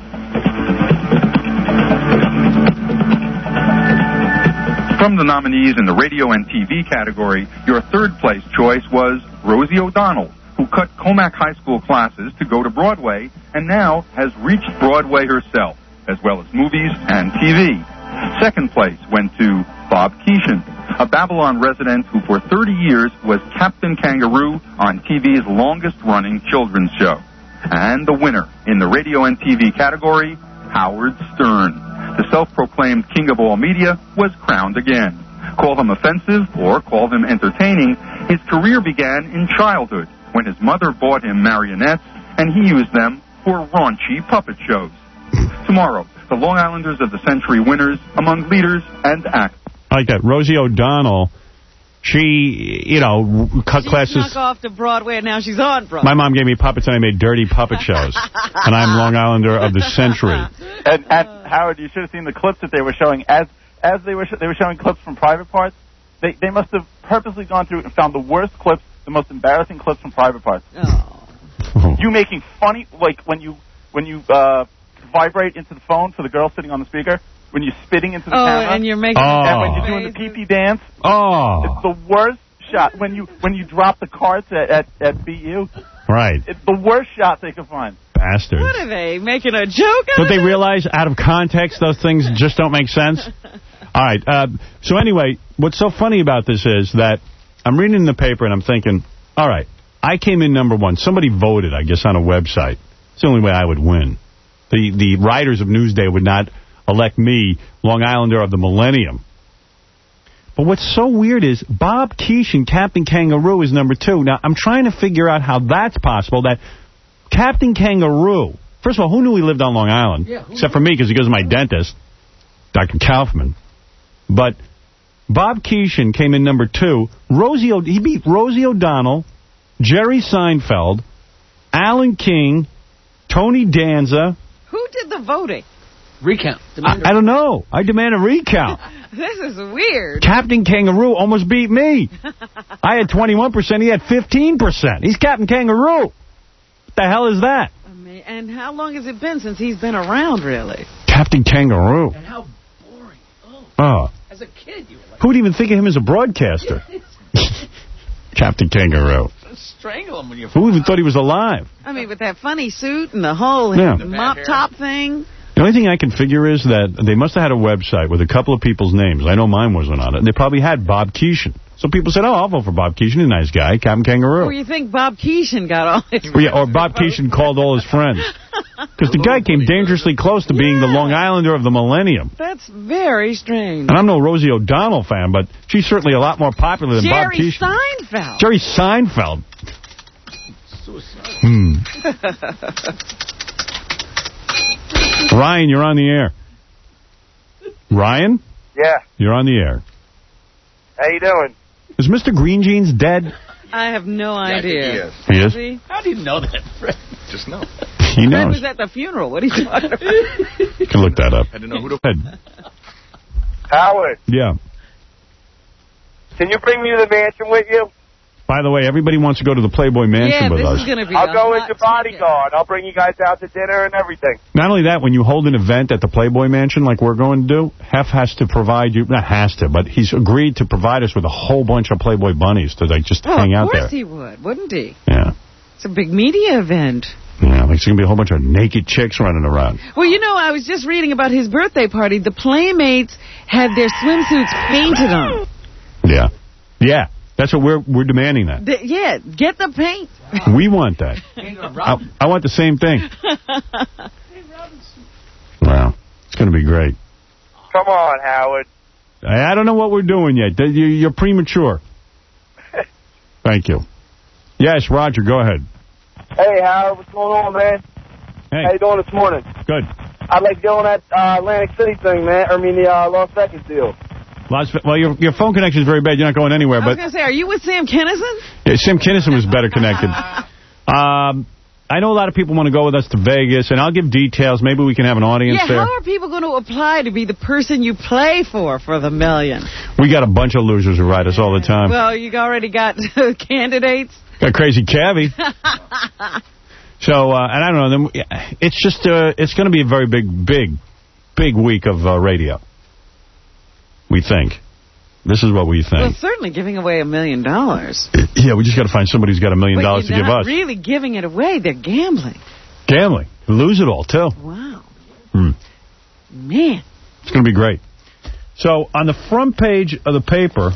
From the nominees in the radio and T V category, your third place choice was Rosie O'Donnell, who cut Comac High School classes to go to Broadway and now has reached Broadway herself, as well as movies and T V. Second place went to Bob Keeshan, a Babylon resident who for thirty years was Captain Kangaroo on T V's longest-running children's show. And the winner in the radio and T V category, Howard Stern. The self-proclaimed king of all media was crowned again. Call him offensive or call him entertaining, his career began in childhood when his mother bought him marionettes and he used them for raunchy puppet shows. Tomorrow, the Long Islanders of the Century winners among leaders and actors. I like that. Rosie O'Donnell, she, you know, cut She classes. snuck off to Broadway, and now she's on Broadway. My mom gave me puppets, and I made dirty puppet shows. And I'm Long Islander of the Century. And, and Howard, you should have seen the clips that they were showing. As as they were sh they were showing clips from Private Parts, they they must have purposely gone through and found the worst clips, the most embarrassing clips from Private Parts. Oh. You making funny, like when you when you uh, vibrate into the phone for the girl sitting on the speaker, when you're spitting into the Oh, camera, and you're making... Oh. and when you're doing the pee-pee dance. Oh. It's the worst shot. When you when you drop the carts at, at, at B U. Right. It's the worst shot they could find. Bastards. What are they, making a joke out Don't of they it? realize out of context those things just don't make sense? All right. Uh, so anyway, what's so funny about this is that I'm reading the paper and I'm thinking, all right, I came in number one. Somebody voted, I guess, on a website. It's the only way I would win. The, the writers of Newsday would not elect me Long Islander of the millennium. But what's so weird is Bob Keeshan, Captain Kangaroo, is number two. Now, I'm trying to figure out how that's possible, that Captain Kangaroo, first of all, who knew he lived on Long Island? Yeah, Except for me, because he goes to my dentist, Doctor Kaufman. But Bob Keeshan came in number two. Rosie, o he beat Rosie O'Donnell, Jerry Seinfeld, Alan King, Tony Danza. Who did the voting? Recount. I, I don't know. I demand a recount. This is weird. Captain Kangaroo almost beat me. I had twenty-one percent. He had fifteen percent. He's Captain Kangaroo. What the hell is that? I mean, and how long has it been since he's been around, really? Captain Kangaroo. And how boring. Oh. Oh. As a kid, you were like... Who would even think of him as a broadcaster? Captain Kangaroo. Strangle him when you... Who even thought he was alive? I mean, with that funny suit and the whole Yeah. mop top thing. The only thing I can figure is that they must have had a website with a couple of people's names. I know mine wasn't on it. They probably had Bob Keeshan. So people said, oh, I'll vote for Bob Keeshan. He's a nice guy. Captain Kangaroo. Or you think Bob Keeshan got all his... Or, yeah, or Bob Keeshan called all his friends. Because the guy came dangerously close to being the Long Islander of the millennium. That's very strange. And I'm no Rosie O'Donnell fan, but she's certainly a lot more popular than Jerry Bob Keeshan. Seinfeld. Jerry Seinfeld. Hmm. Ryan, you're on the air. Ryan? Yeah. You're on the air. How you doing? Is Mister Green Jeans dead? I have no Yeah, I think idea. he is. He is? he? How do you know that, Fred? Just know. He Fred knows. was at the funeral. What are you talking about? You can look that up. I didn't know who to... Howard, Yeah. can you bring me to the mansion with you? By the way, everybody wants to go to the Playboy Mansion Yeah, with this us. is going to be I'll a go hot as your bodyguard. I'll bring you guys out to dinner and everything. Not only that, when you hold an event at the Playboy Mansion like we're going to do, Hef has to provide you, not has to, but he's agreed to provide us with a whole bunch of Playboy bunnies to like just Oh, hang out of there. course he would, wouldn't he? Yeah. It's a big media event. Yeah, like there's going to be a whole bunch of naked chicks running around. Well, you know, I was just reading about his birthday party. The Playmates had their swimsuits painted on. Yeah. Yeah. That's what we're we're demanding that. The, yeah, get the paint. We want that. I, I want the same thing. Wow. It's going to be great. Come on, Howard. I, I don't know what we're doing yet. You, you're premature. Thank you. Yes, Roger, go ahead. Hey, Howard, what's going on, man? Hey. How you doing this morning? Good. I like doing that uh, Atlantic City thing, man. I mean, the uh, Las Vegas deal. Las, well, your your phone connection is very bad. You're not going anywhere. I was But going to say, are you with Sam Kinison? yeah, Sam Kinison was better connected. Um, I know a lot of people want to go with us to Vegas, and I'll give details. Maybe we can have an audience Yeah, there. how are people going to apply to be the person you play for for the million? We got a bunch of losers who write us all the time. Well, you already got candidates. Got Crazy Cavi. So, uh, and I don't know, them. It's just, uh, it's going to be a very big, big, big week of uh, radio. We think. This is what we think. Well, certainly giving away a million dollars. Yeah, we just got to find somebody who's got a million But dollars to you're give not us. really giving it away. They're gambling. Gambling. Lose it all, too. Wow. Hmm. Man. It's going to be great. So, on the front page of the paper,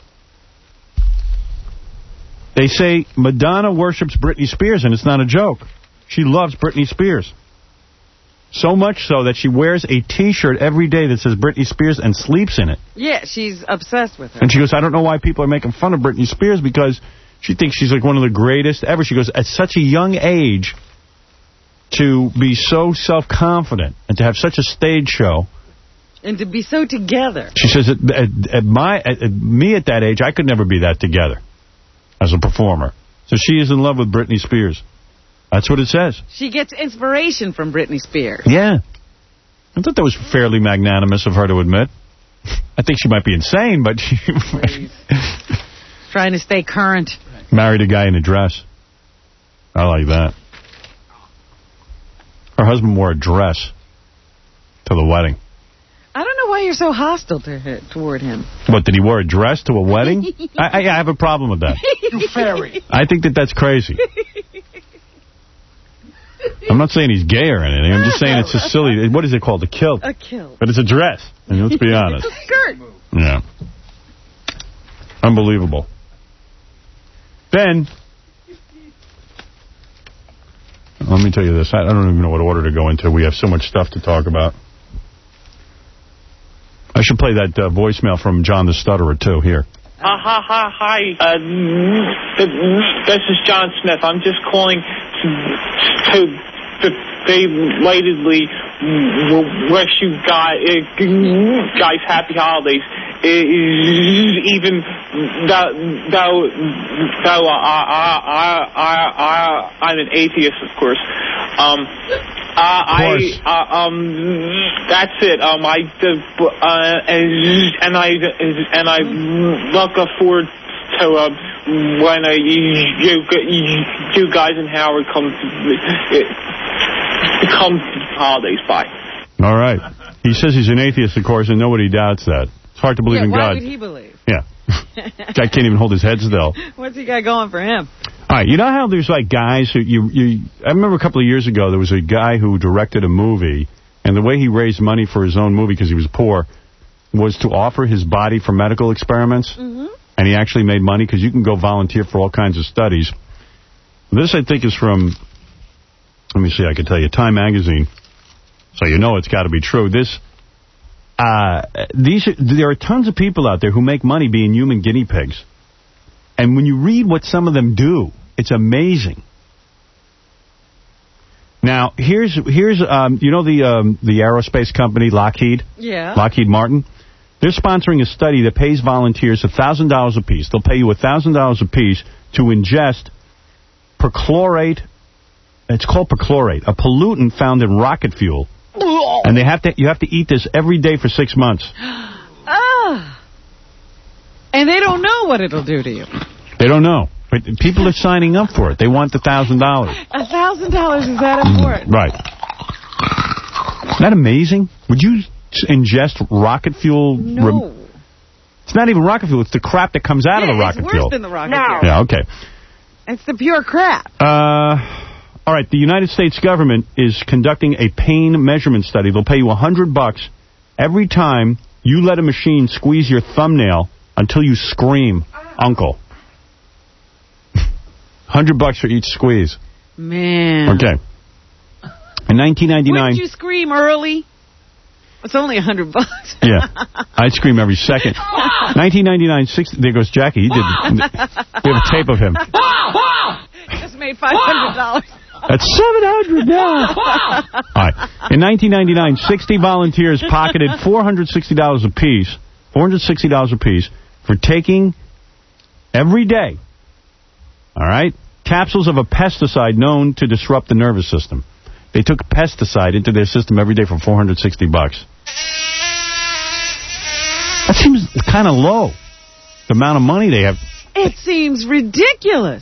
they say Madonna worships Britney Spears, and it's not a joke. She loves Britney Spears. So much so that she wears a T-shirt every day that says Britney Spears and sleeps in it. Yeah, she's obsessed with her. And she goes, I don't know why people are making fun of Britney Spears, because she thinks she's like one of the greatest ever. She goes, at such a young age, to be so self-confident and to have such a stage show. And to be so together. She says, at, at, at my, at, at me at that age, I could never be that together as a performer. So she is in love with Britney Spears. That's what it says. She gets inspiration from Britney Spears. Yeah. I thought that was fairly magnanimous of her to admit. I think she might be insane, but she Trying to stay current. married a guy in a dress. I like that. Her husband wore a dress to the wedding. I don't know why you're so hostile to her, toward him. What, did he wear a dress to a wedding? I, I, I have a problem with that. You fairy. I think that that's crazy. I'm not saying he's gay or anything. I'm just saying it's a silly... What is it called? A kilt. A kilt. But it's a dress. I mean, let's be honest. It's a skirt. Yeah. Unbelievable. Then, let me tell you this. I don't even know what order to go into. We have so much stuff to talk about. I should play that uh, voicemail from John the Stutterer, too, here. Uh, hi, hi, hi. Uh, this is John Smith. I'm just calling to, to belatedly wish you guys, guys happy holidays. Even though, though, though I, I, I, I, I'm an atheist, of course. Um, uh, I, uh, um, that's it. Um, I, uh, and, and I, and I look forward to uh, when uh, you, you guys and Howard come, come holidays by. All right. He says he's an atheist, of course, and nobody doubts that. It's hard to believe yeah, in why God. Why would he believe? Yeah. Guy can't even hold his head still. What's he got going for him? All right, you know how there's like guys who you you I remember a couple of years ago there was a guy who directed a movie, and the way he raised money for his own movie because he was poor was to offer his body for medical experiments. Mm-hmm. And he actually made money because you can go volunteer for all kinds of studies. This I think is from, let me see, I can tell you, Time Magazine. So you know it's got to be true. This uh these are, there are tons of people out there who make money being human guinea pigs. And when you read what some of them do, it's amazing. Now, here's, here's um, you know the um, the aerospace company, Lockheed? Yeah. Lockheed Martin? They're sponsoring a study that pays volunteers one thousand dollars apiece. They'll pay you one thousand dollars apiece to ingest perchlorate It's called perchlorate, a pollutant found in rocket fuel. And they have to you have to eat this every day for six months. Ah. And they don't know what it'll do to you. They don't know. But people are signing up for it. They want the one thousand dollars. A thousand dollars is that important? Right. Isn't that amazing? Would you ingest rocket fuel? No. It's not even rocket fuel. It's the crap that comes out yeah, of the rocket it's worse fuel. than the rocket no. fuel. Yeah, okay. It's the pure crap. Uh... All right, the United States government is conducting a pain measurement study. They'll pay you a hundred bucks every time you let a machine squeeze your thumbnail until you scream, Uncle. Hundred bucks for each squeeze. Man. Okay. In nineteen ninety-nine... Wouldn't you scream early? It's only a hundred bucks. Yeah. I'd scream every second. nineteen ninety-nine, sixty... There goes Jackie. He did... We have a tape of him. Just made five hundred dollars. That's seven hundred now. All right. In nineteen ninety-nine, sixty volunteers pocketed four hundred sixty dollars apiece, four hundred sixty dollars apiece for taking every day, all right, capsules of a pesticide known to disrupt the nervous system. They took pesticide into their system every day for four hundred sixty bucks. That seems kind of low, the amount of money they have. It seems ridiculous.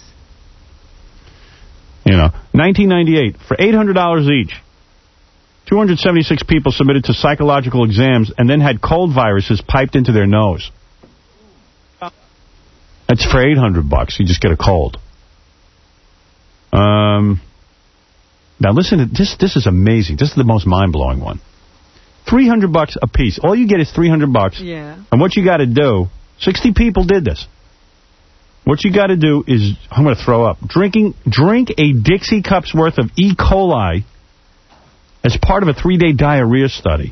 You know, nineteen ninety-eight, for eight hundred dollars each, two hundred seventy-six people submitted to psychological exams and then had cold viruses piped into their nose. That's for eight hundred bucks. You just get a cold. Um, now listen to this. This is amazing. This is the most mind-blowing one. three hundred bucks a piece. All you get is three hundred bucks. Yeah. And what you got to do, sixty people did this. What you got to do is, I'm going to throw up, drinking, drink a Dixie Cup's worth of E. coli as part of a three-day diarrhea study.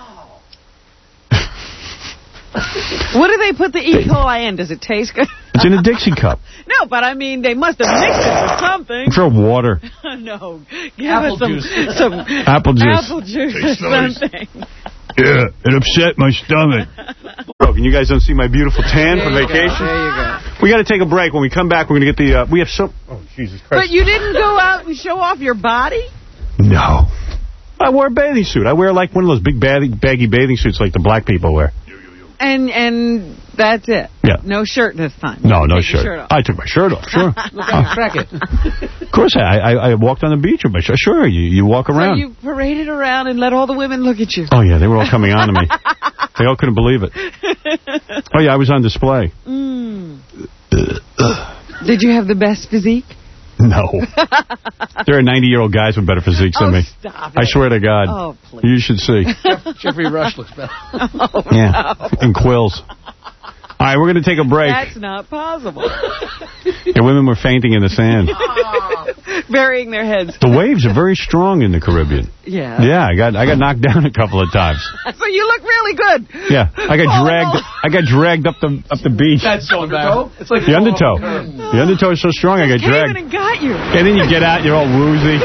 What do they put the E. coli in? Does it taste good? It's in a Dixie Cup. No, but I mean, they must have mixed it with something. I'm sure water. No. Give Apple us some, juice. some Apple juice. Apple juice or something. Yeah, it upset my stomach. And you guys don't see my beautiful tan There from you vacation? Go. There you go. We got to take a break. When we come back, we're going to get the... Uh, we have so... Oh, Jesus Christ. But you didn't go out and show off your body? No. I wore a bathing suit. I wear like one of those big baggy, baggy bathing suits like the black people wear. And and that's it? Yeah. No shirt this time? No, no Take shirt. shirt I took my shirt off, sure. Look at crack it. Of course, I, I I walked on the beach with my shirt. Sure, you, you walk around. So you paraded around and let all the women look at you? Oh, yeah, they were all coming on to me. They all couldn't believe it. Oh, yeah, I was on display. Mm. Did you have the best physique? No. There are ninety-year-old guys with better physiques oh, than me. Stop I it. swear to God. Oh, please. You should see. Jeffrey Rush looks better. Oh, yeah, no. and quills. All right, we're going to take a break. That's not possible. Yeah, women were fainting in the sand. Burying their heads. The waves are very strong in the Caribbean. Yeah. Yeah, I got I got knocked down a couple of times. So you look really good. Yeah, I got oh, dragged. No. I got dragged up the up the beach. That's so bad. It's like the undertow. The undertow is so strong. I got Came dragged. in and got you. And then you get out, you're all woozy.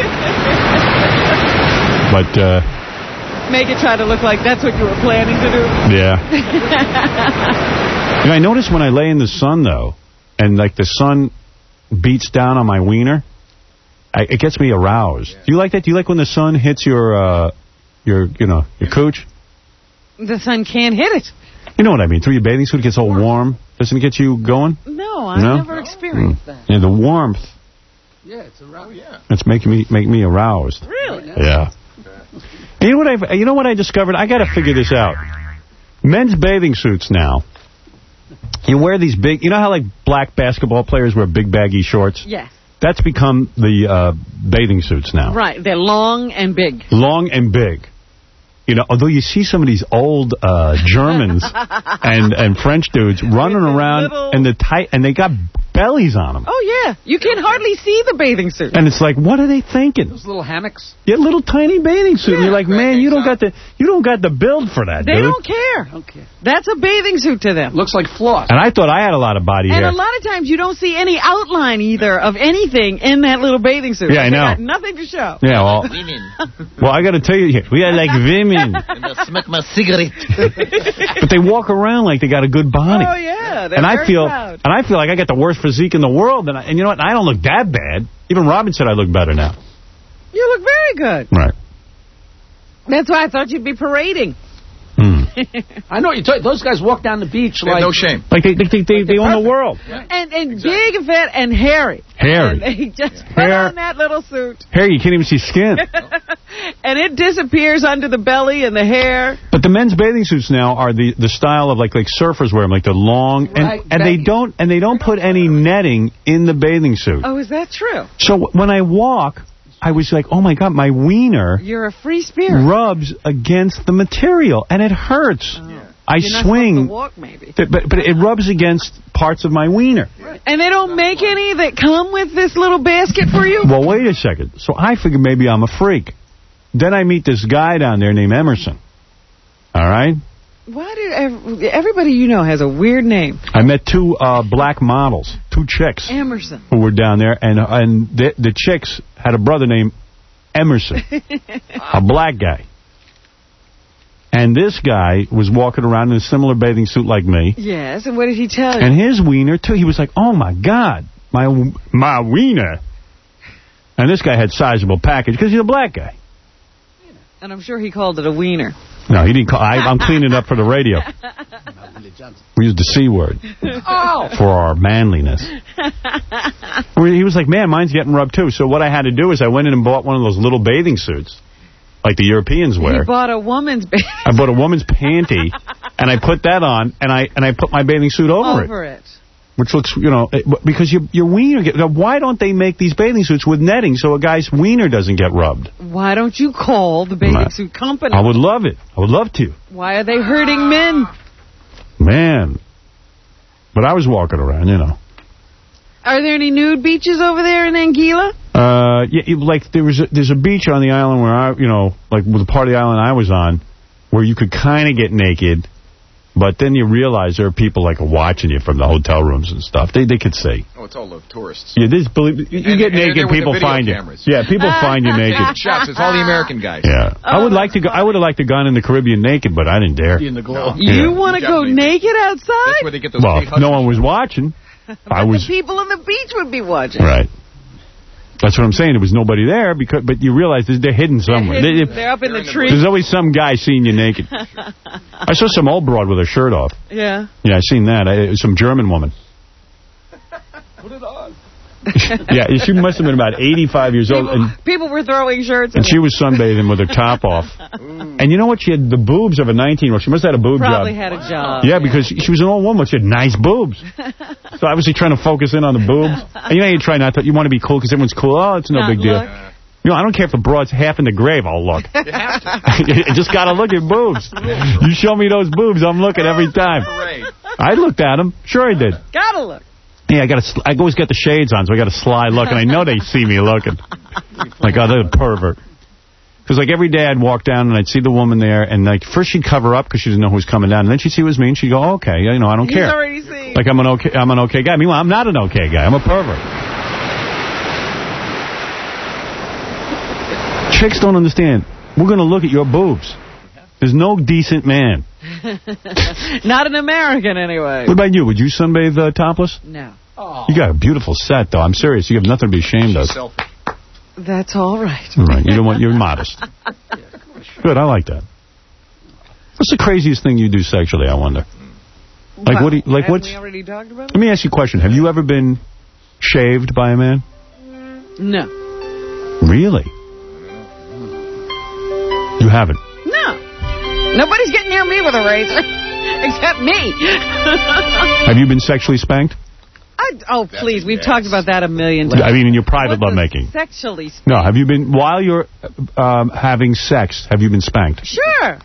But uh, make it try to look like that's what you were planning to do. Yeah. You know, I notice when I lay in the sun though, and like the sun beats down on my wiener, I, it gets me aroused. Yeah. Do you like that? Do you like when the sun hits your, uh, your, you know, your cooch? The sun can't hit it. You know what I mean? Through your bathing suit, it gets all warm. Doesn't it get you going? No, I've no? never experienced mm. that. Yeah, the warmth. Yeah, it's aroused. Yeah. It's making me make me aroused. Really? Yeah. And you know what I? You know what I discovered? I got to figure this out. Men's bathing suits now. You wear these big. You know how like black basketball players wear big baggy shorts? Yes. That's become the uh, bathing suits now. Right. They're long and big. Long and big. You know, although you see some of these old uh, Germans and and French dudes running around little... in the tight, and they got bellies on them. Oh yeah, you can hardly see the bathing suit. And it's like, what are they thinking? Those little hammocks. Yeah, little tiny bathing suit. Yeah. And you're like, man, you don't got the you don't got the build for that. They dude. don't care. Okay. That's a bathing suit to them. Looks like floss. And I thought I had a lot of body and hair. And a lot of times you don't see any outline either of anything in that little bathing suit. Yeah, I know. Got nothing to show. Yeah, well, women. Well, I got to tell you, we are like women. Smoke my cigarette. But they walk around like they got a good body. Oh yeah, they're and I very feel proud. and I feel like I got the worst physique in the world. And, I, and you know what? I don't look that bad. Even Robin said I look better now. You look very good. Right. That's why I thought you'd be parading. I know what you're talking. Those guys walk down the beach They have like no shame. Like they, they, they, they, they own the world. And and big and fat and hairy. Hairy. And they just put Hair. on that little suit. Hair, you can't even see skin. And it disappears under the belly and the hair. But the men's bathing suits now are the, the style of like like surfers wear them, like the long Right, and, and they don't and they don't put any netting in the bathing suit. Oh, is that true? So when I walk, I was like, oh my God, my wiener You're a free spirit. rubs against the material and it hurts. Oh. I You're not swing. supposed to walk, maybe. But, but but it rubs against parts of my wiener. And they don't make any that come with this little basket for you? Well, wait a second. So I figured maybe I'm a freak. Then I meet this guy down there named Emerson. All right? Why do ev- everybody you know has a weird name? I met two uh, black models, two chicks, Emerson. who were down there, and and the, the chicks had a brother named Emerson, a black guy. And this guy was walking around in a similar bathing suit like me. Yes, and what did he tell you? And his wiener, too. He was like, oh, my God, my my wiener. And this guy had sizable package because he's a black guy. And I'm sure he called it a wiener. No, he didn't call. I, I'm cleaning up for the radio. We used the C word Oh. for our manliness. He was like, man, mine's getting rubbed, too. So what I had to do is I went in and bought one of those little bathing suits, like the Europeans wear. He bought a woman's bathing I bought a woman's panty, and I put that on, and I and I put my bathing suit over, over it. it. Which looks, you know, it, because your, your wiener, get, why don't they make these bathing suits with netting so a guy's wiener doesn't get rubbed? Why don't you call the bathing Nah. suit company? I would love it. I would love to. Why are they hurting men? Man. But I was walking around, you know. Are there any nude beaches over there in Anguilla? Uh, yeah, it- like there was a, there's a beach on the island where I, you know, like with the part of the island I was on, where you could kind of get naked, but then you realize there are people like watching you from the hotel rooms and stuff. They they could see. Oh, it's all the tourists. Yeah, this believe you And- get and they're naked, there with people the video find cameras. you. Yeah, people find you naked. Shots. It's all the American guys. Yeah, I would like to go. I would have liked to gone in the Caribbean naked, but I didn't dare. in the glow. You Yeah. want to go naked outside? That's where they get those Well, Kate if no one was watching. I But was the people on the beach would be watching. right. That's what I'm saying. There was nobody there, because, but you realize they're hidden somewhere. They're, hidden. They- They're up in the tree. There's always some guy seeing you naked. I saw some old broad with her shirt off. Yeah. Yeah, I seen that. I, some German woman. Put it on. Yeah, she must have been about eighty-five years old, and, People were throwing shirts. and she was sunbathing with her top off. And you know what? She had the boobs of a nineteen-year-old. She must have had a boob Probably job. had a job. Yeah, because she was an old woman. She had nice boobs. So obviously trying to focus in on the boobs. And you know, you try not to. You want to be cool because everyone's cool. Oh, it's no Not big deal. look. You know, I don't care if the broad's half in the grave. I'll look. You have to. You just got to look at boobs. You show me those boobs, I'm looking every time. Parade. I looked at them. Sure I did. Gotta look. Yeah, I got to. I always got the shades on, so I got a sly look, and I know they see me looking. Like, oh, they're a pervert. Because, like, every day I'd walk down and I'd see the woman there, and, like, first she'd cover up because she didn't know who was coming down, and then she'd see it was me, and she'd go, oh, okay, you know, I don't He's care. already seen. Like, I'm an okay, I'm an okay guy. Meanwhile, I'm not an okay guy. I'm a pervert. Chicks don't understand. We're going to look at your boobs. There's no decent man. Not an American, anyway. What about you? Would you sunbathe uh, topless? No. You got a beautiful set, though. I'm serious. You have nothing to be ashamed of. That's all right. Right. You don't want. You're modest. Good. I like that. What's the craziest thing you do sexually? I wonder. Like what? Do you, like Haven't what's? we already talked about it? Let me ask you a question. Have you ever been shaved by a man? No. Really? You haven't. No. Nobody's getting near me with a razor. Except me. Have you been sexually spanked? I, oh, please. We've talked about that a million times. I mean, in your private What does lovemaking. Sexually spanked? No. Have you been while you're um, having sex? Have you been spanked? Sure.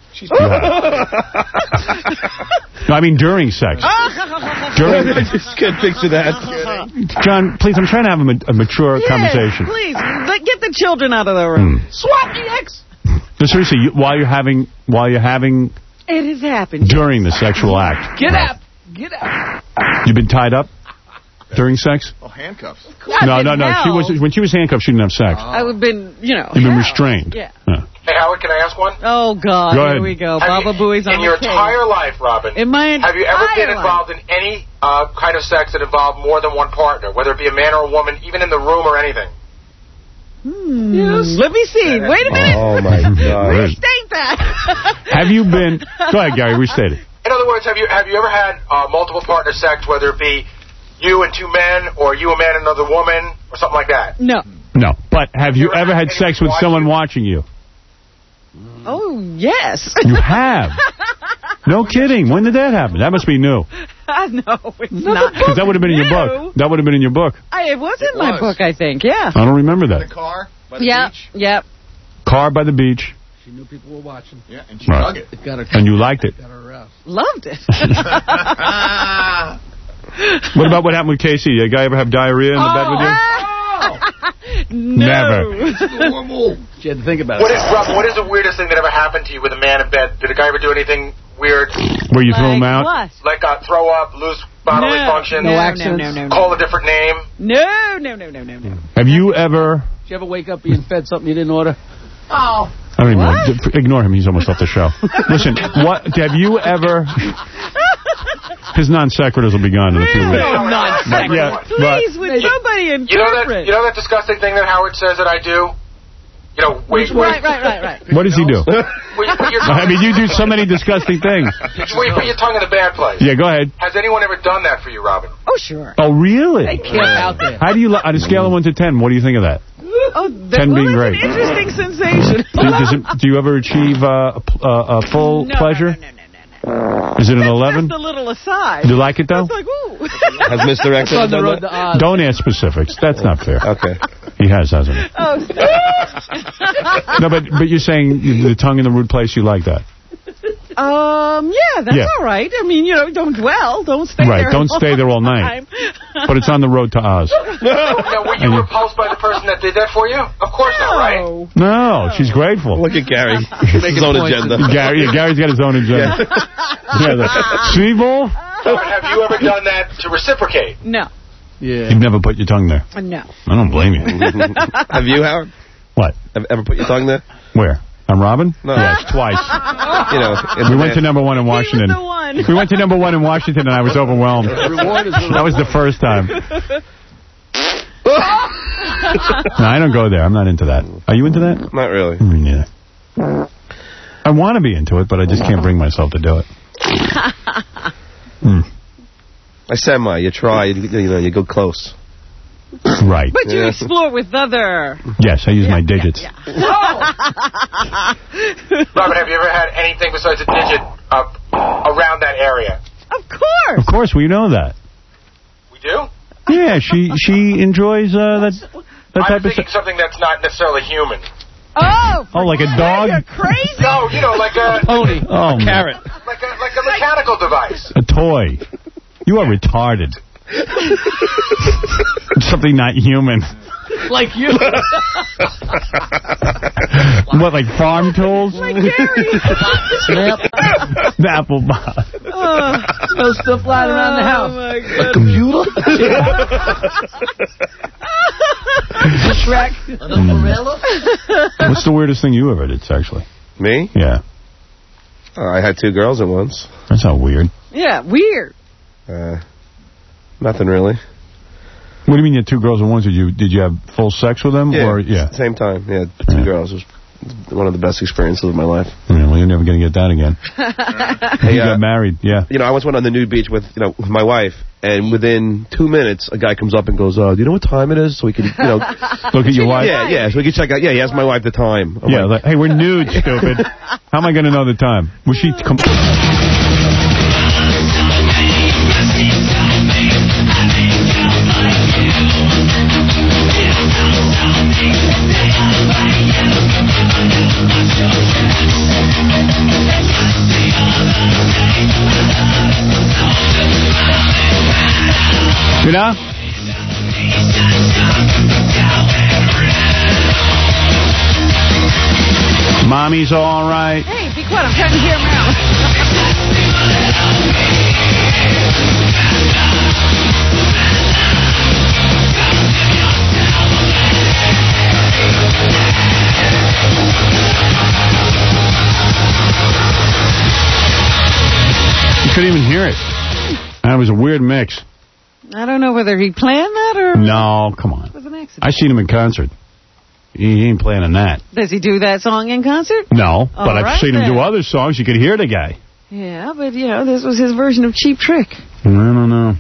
No, I mean during sex. During. I just can't picture that. John, please. I'm trying to have a, ma- a mature Yes, conversation. please. Let, get the children out of the room. Swap the X. No, seriously, you, while you're having while you're having It has happened. during the sexual act. Get up. Get up. You've been tied up during sex? Oh, handcuffs. No, no, no. She was when she was handcuffed. She didn't have sex. I would have been, you know. You've been hell. restrained. Yeah. Yeah. Hey, Howard, can I ask one? Oh, God. Go Here ahead. we go. Have Baba you- Booey's on In the your case. entire life, Robin, In my have you ever been entire involved in any uh, kind of sex that involved more than one partner, whether it be a man or a woman, even in the room or anything? Hmm. Yes. Let me see. Wait a minute. Oh, my God. Restate that. Have you been... Go ahead, Gary. Restate it. In other words, have you have you ever had uh, multiple partner sex, whether it be you and two men, or you a man and another woman, or something like that? No. No. But have you ever had sex with someone watching you? Oh, yes. You have? No kidding. When did that happen? That must be new. No, it's not. Because that would have been in your book. That would have been in your book. I, it was in my book, I think, yeah. I don't remember that. The car by the yep, beach. Yep. Car by the beach. She knew people were watching. Yeah, and she Right. dug it. It got her, And you liked it. got her aroused. Loved it. What about what happened with Casey? Did a guy ever have diarrhea in the bed with you? No. Never. Normal. She had to think about What it. is Rob, what is the weirdest thing that ever happened to you with a man in bed? Did a guy ever do anything weird? Where you threw him out? What? Like uh, throw up, lose bodily No. function, No, no, no, no, no. call a different name? No, no, no, no, no, no. Have you ever... Did you ever wake up being fed something you didn't order? Oh. I don't even know. Ignore him. He's almost off the show. Listen, what have you ever... His non-sequiturs will be gone in a few weeks. No, non-sequitur. Yeah, Please, but- would somebody interpret? You know that you know that disgusting thing that Howard says that I do? You know, wait, Right, right, right, right. What does he do? Where you put your I mean, you do so many disgusting things. where you put your tongue in the bad place. Yeah, go ahead. Has anyone ever done that for you, Robin? Oh, sure. Oh, really? They camp out there. How do you, li- on a scale of one to ten, what do you think of that? Oh, that, ten well, being it's great. an interesting sensation. Does, does it, do you ever achieve uh, a, pl- uh, a full No, pleasure? no, no, no, no, Is it an eleven? Just a little aside. Do you like it, though? It's like, ooh. Has Mister X on the done road that? to Oz. Don't ask specifics. That's not fair. Okay. He has, hasn't he? Oh, No, but but you're saying the tongue in the rude place, you like that? Um, yeah, that's Yeah. all right. I mean, you know, don't dwell. Don't stay Right, there. don't stay there all night. But it's on the road to Oz. Now, were you And you- repulsed by the person that did that for you? Of course not, right? No, she's grateful. Look at Gary. His own agenda. Gary, yeah, Gary's got his own agenda. Yeah, the- See, Bull? Howard, have you ever done that to reciprocate? No. Yeah. You've never put your tongue there. No. I don't blame you. Have you, Howard? What? Have ever put your tongue there? Where? On Robin? No. Yes, twice. You know, in We the went to man- number one in Washington. the one. We went to number one in Washington, and I was overwhelmed. Reward is the That was the first time. No, I don't go there. I'm not into that. Are you into that? Not really. Me neither. I want to be into it, but I just can't bring myself to do it. Hmm. I semi. You try. You, you know, you go close. Right. But you Yeah. explore with other... Yes, I use my digits. Robin, have you ever had anything besides a digit up around that area? Of course. Of course, we know that. We do? Yeah, she she enjoys uh, that that I'm type of thinking stuff. something that's not necessarily human. Oh, Oh, like a dog? you're crazy. No, you know, like a pony. Oh, A carrot. like a like a mechanical device. a toy. You are retarded. Something not human. Like you. What, like farm tools? Like Gary. Snap. Apple box. Oh, There's stuff flying around the house. Oh, my A goodness. computer? A Shrek? An umbrella? What's the weirdest thing you ever did sexually? Me? Yeah. Uh, I had two girls at once. That's not weird. Yeah, weird. Uh, nothing really. What do you mean you had two girls at once? Did you did you have full sex with them? Yeah, Or yeah. same time. Yeah, two Yeah. girls. It was one of the best experiences of my life. Yeah, well, you're never going to get that again. Hey, You uh, got married, yeah. You know, I once went on the nude beach with, you know, with my wife, and within two minutes, a guy comes up and goes, "Oh, do you know what time it is?" So we can, you know, Look at your wife. Yeah, yeah. So we can check out. Yeah, he asked my wife the time. I'm Yeah, like, like, hey, we're nude, stupid. How am I going to know the time? Was she... Com- you know? Mommy's all right. Hey, be quiet. I'm trying to hear him out. You couldn't even hear it. That was a weird mix. I don't know whether he planned that or... No, come on. It was an accident. I seen him in concert. he ain't playing on that. Does he do that song in concert? No, but All I've right, seen him then. do other songs. You could hear the guy. Yeah, but, you know, this was his version of Cheap Trick. I don't know.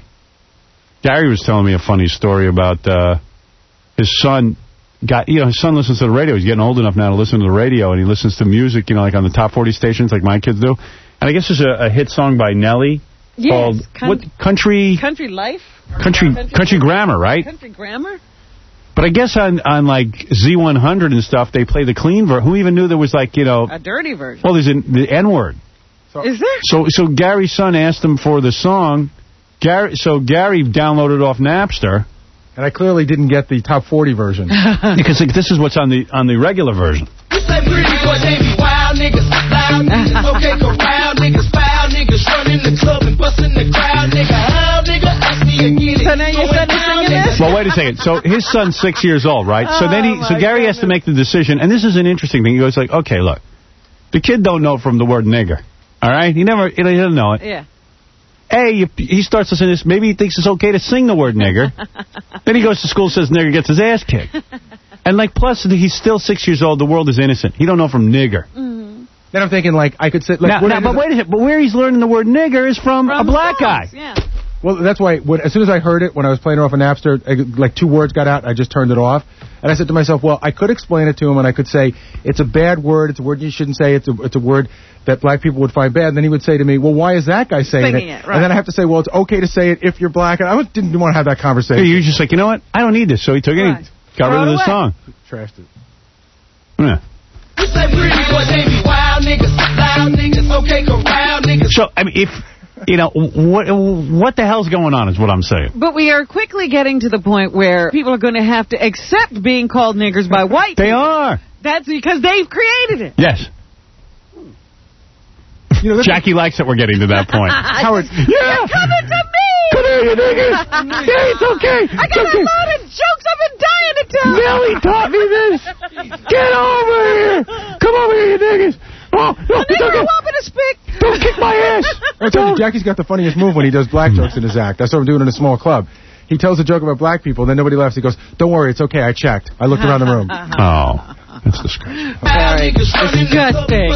Gary was telling me a funny story about uh, his son. Got you know, his son listens to the radio. He's getting old enough now to listen to the radio, and he listens to music, you know, like on the top forty stations, like my kids do. And I guess there's a, a hit song by Nelly Yes, called con- what country Country Life? country country grammar, right? Country Grammar? But I guess on on like Z one hundred and stuff, they play the clean version. Who even knew there was like you know? A dirty version. Well, there's a, the N word. Is there? So so Gary's son asked him for the song. Gary so Gary downloaded off Napster. And I clearly didn't get the top forty version. Because like, this is what's on the on the regular version. You say pretty boys, they be wild niggas, loud niggas, okay, corral niggas, foul niggas, running the club and busting the crowd, nigga, how nigga, ask me again. So now your son is singing this? Well, wait a second. So his son's six years old, right? So then he, Oh, so my Gary has to make the decision, and this is an interesting thing. He goes like, okay, look, the kid don't know from the word nigger, all right? He never, he doesn't know it. Yeah. A, if he starts listening to this, maybe he thinks it's okay to sing the word nigger. Then he goes to school, says nigger, gets his ass kicked. And like, plus he's still six years old. The world is innocent. He don't know from nigger. Mm-hmm. Then I'm thinking, like, I could sit... Like, now, now, but wait a second. But where he's learning the word nigger is from, From a black songs, guy. Yeah. Well, that's why, when, as soon as I heard it, when I was playing it off of Napster, I, like two words got out, I just turned it off. And I said to myself, well, I could explain it to him, and I could say, it's a bad word, it's a word you shouldn't say, it's a, it's a word that black people would find bad. And then he would say to me, well, why is that guy saying Singing it? it, right. And then I have to say, well, it's okay to say it if you're black. And I didn't want to have that conversation. You're just like, you know what? I don't need this. So he took it Right. and got Throw rid of it the away. song. Trashed it. Yeah. You say pretty boys, they be wild niggas, loud niggas, okay, corral niggas. So, I mean, if, you know, what what the hell's going on is what I'm saying. But we are quickly getting to the point where people are going to have to accept being called niggers by white They people. are. That's because they've created it. Yes. You know, Jackie likes that we're getting to that point. Howard, yeah. You're coming to me! Come here, you niggas. Yeah, it's okay. I got it's okay. a lot of jokes I've been dying to tell. Nelly taught me this. Get over here. Come over here, you niggas. Oh, no, A it's nigger okay. whopping a spick. Don't kick my ass. I told you, Jackie's got the funniest move when he does black jokes in his act. I saw him do it in a small club. He tells a joke about black people, then nobody laughs. He goes, don't worry, it's okay, I checked. I looked around the room. Oh, that's disgusting. Very disgusting.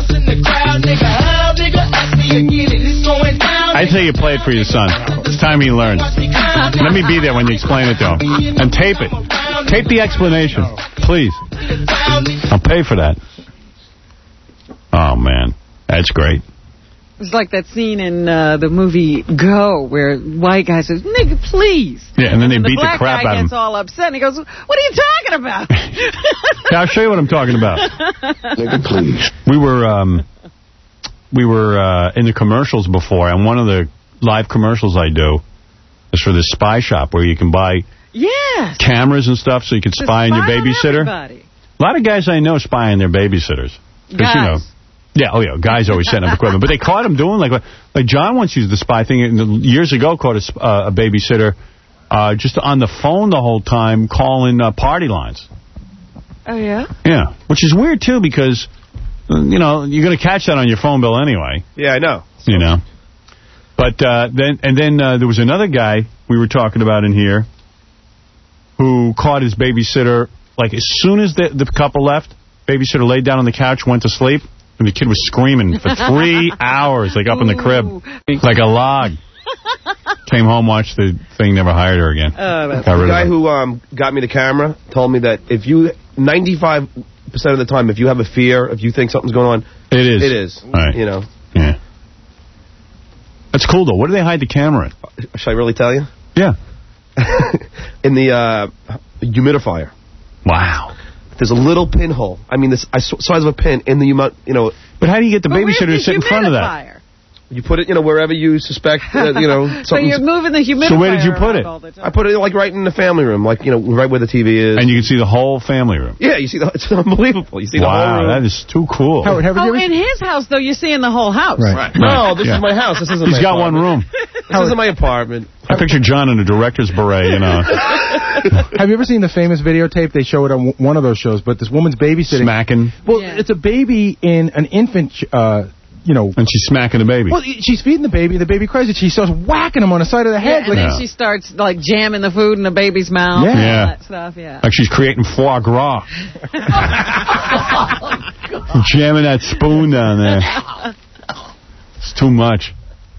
I say you play it for your son. It's time he learns. Let me be there when you explain it to him. And tape it. Tape the explanation, please. I'll pay for that. Oh, man. That's great. It's like that scene in uh, the movie Go where white guy says, nigga, please. Yeah, and then they the beat the black crap guy out of him. gets all upset and he goes, what are you talking about? Yeah, I'll show you what I'm talking about. Nigga, please. We were um, we were uh, in the commercials before, and one of the live commercials I do is for this spy shop where you can buy Yes. cameras and stuff so you can To spy on your spy on babysitter. everybody. A lot of guys I know spy on their babysitters. 'Cause, Guys. You know, yeah, oh yeah, guys always setting up equipment. But they caught him doing, like, like John once used the spy thing and years ago, caught a, sp- uh, a babysitter uh, just on the phone the whole time calling uh, party lines. Oh, yeah? Yeah, which is weird, too, because, uh, you know, you're going to catch that on your phone bill anyway. Yeah, I know. You know. But uh, then, and then uh, there was another guy we were talking about in here who caught his babysitter, like, as soon as the, the couple left, babysitter laid down on the couch, went to sleep, and the kid was screaming for three hours, like, up in the crib, like a log. Came home, watched the thing, never hired her again. Oh, that's Got rid The of guy her. who um, got me the camera told me that if you, ninety-five percent of the time, if you have a fear, if you think something's going on, It is. it is. Right. You know. Yeah. That's cool, though. What do they hide the camera in? Should I really tell you? Yeah. In the uh, humidifier. Wow. There's a little pinhole. I mean, this size of a pin in the, humi- you know. But how do you get the But where's babysitter the to sit in front of that? humidifier? You put it, you know, wherever you suspect, uh, you know, So something's... you're moving the humidifier So where did you put around it? all the time. I put it, like, right in the family room, like, you know, right where the T V is. And you can see the whole family room. Yeah, you see, the, it's unbelievable. You see the whole Wow, room. that is too cool. Howard, have you Oh, ever in his house, though, you're seeing the whole house. Right. No, this Yeah. is my house. This isn't He's my got one apartment. room. This isn't my apartment. I picture John in a director's beret, you know. Have you ever seen the famous videotape? They show it on w- one of those shows, but this woman's babysitting. Smacking. Well, Yeah. it's a baby in an infant ch- uh, you know. And she's smacking the baby. Well, she's feeding the baby. The baby cries, and she starts whacking him on the side of the Yeah, head. and like, then she starts, like, jamming the food in the baby's mouth. Yeah. And all Yeah. that stuff, yeah. Like she's creating foie gras. Jamming that spoon down there. It's too much.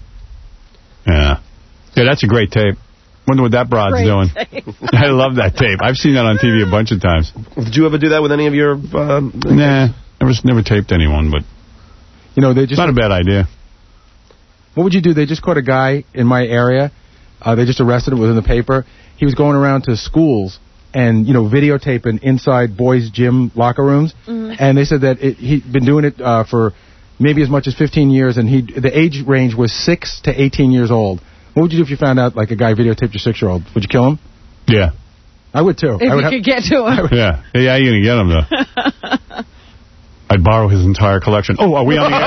Yeah. Yeah, that's a great tape. Wonder what that broad's Great doing. tape. I love that tape. I've seen that on T V a bunch of times. Did you ever do that with any of your... Uh, Nah, never, never taped anyone, but you know, they just not a bad idea. What would you do? They just caught a guy in my area. Uh, they just arrested him. It was in the paper. He was going around to schools and, you know, videotaping inside boys' gym locker rooms. Mm-hmm. And they said that it, he'd been doing it uh, for maybe as much as fifteen years, and he the age range was six to eighteen years old. What would you do if you found out, like, a guy videotaped your six-year-old? Would you kill him? Yeah. I would, too. If I would you ha- could get to him. Yeah. Yeah, how you going to get him, though? I'd borrow his entire collection. Oh, are we on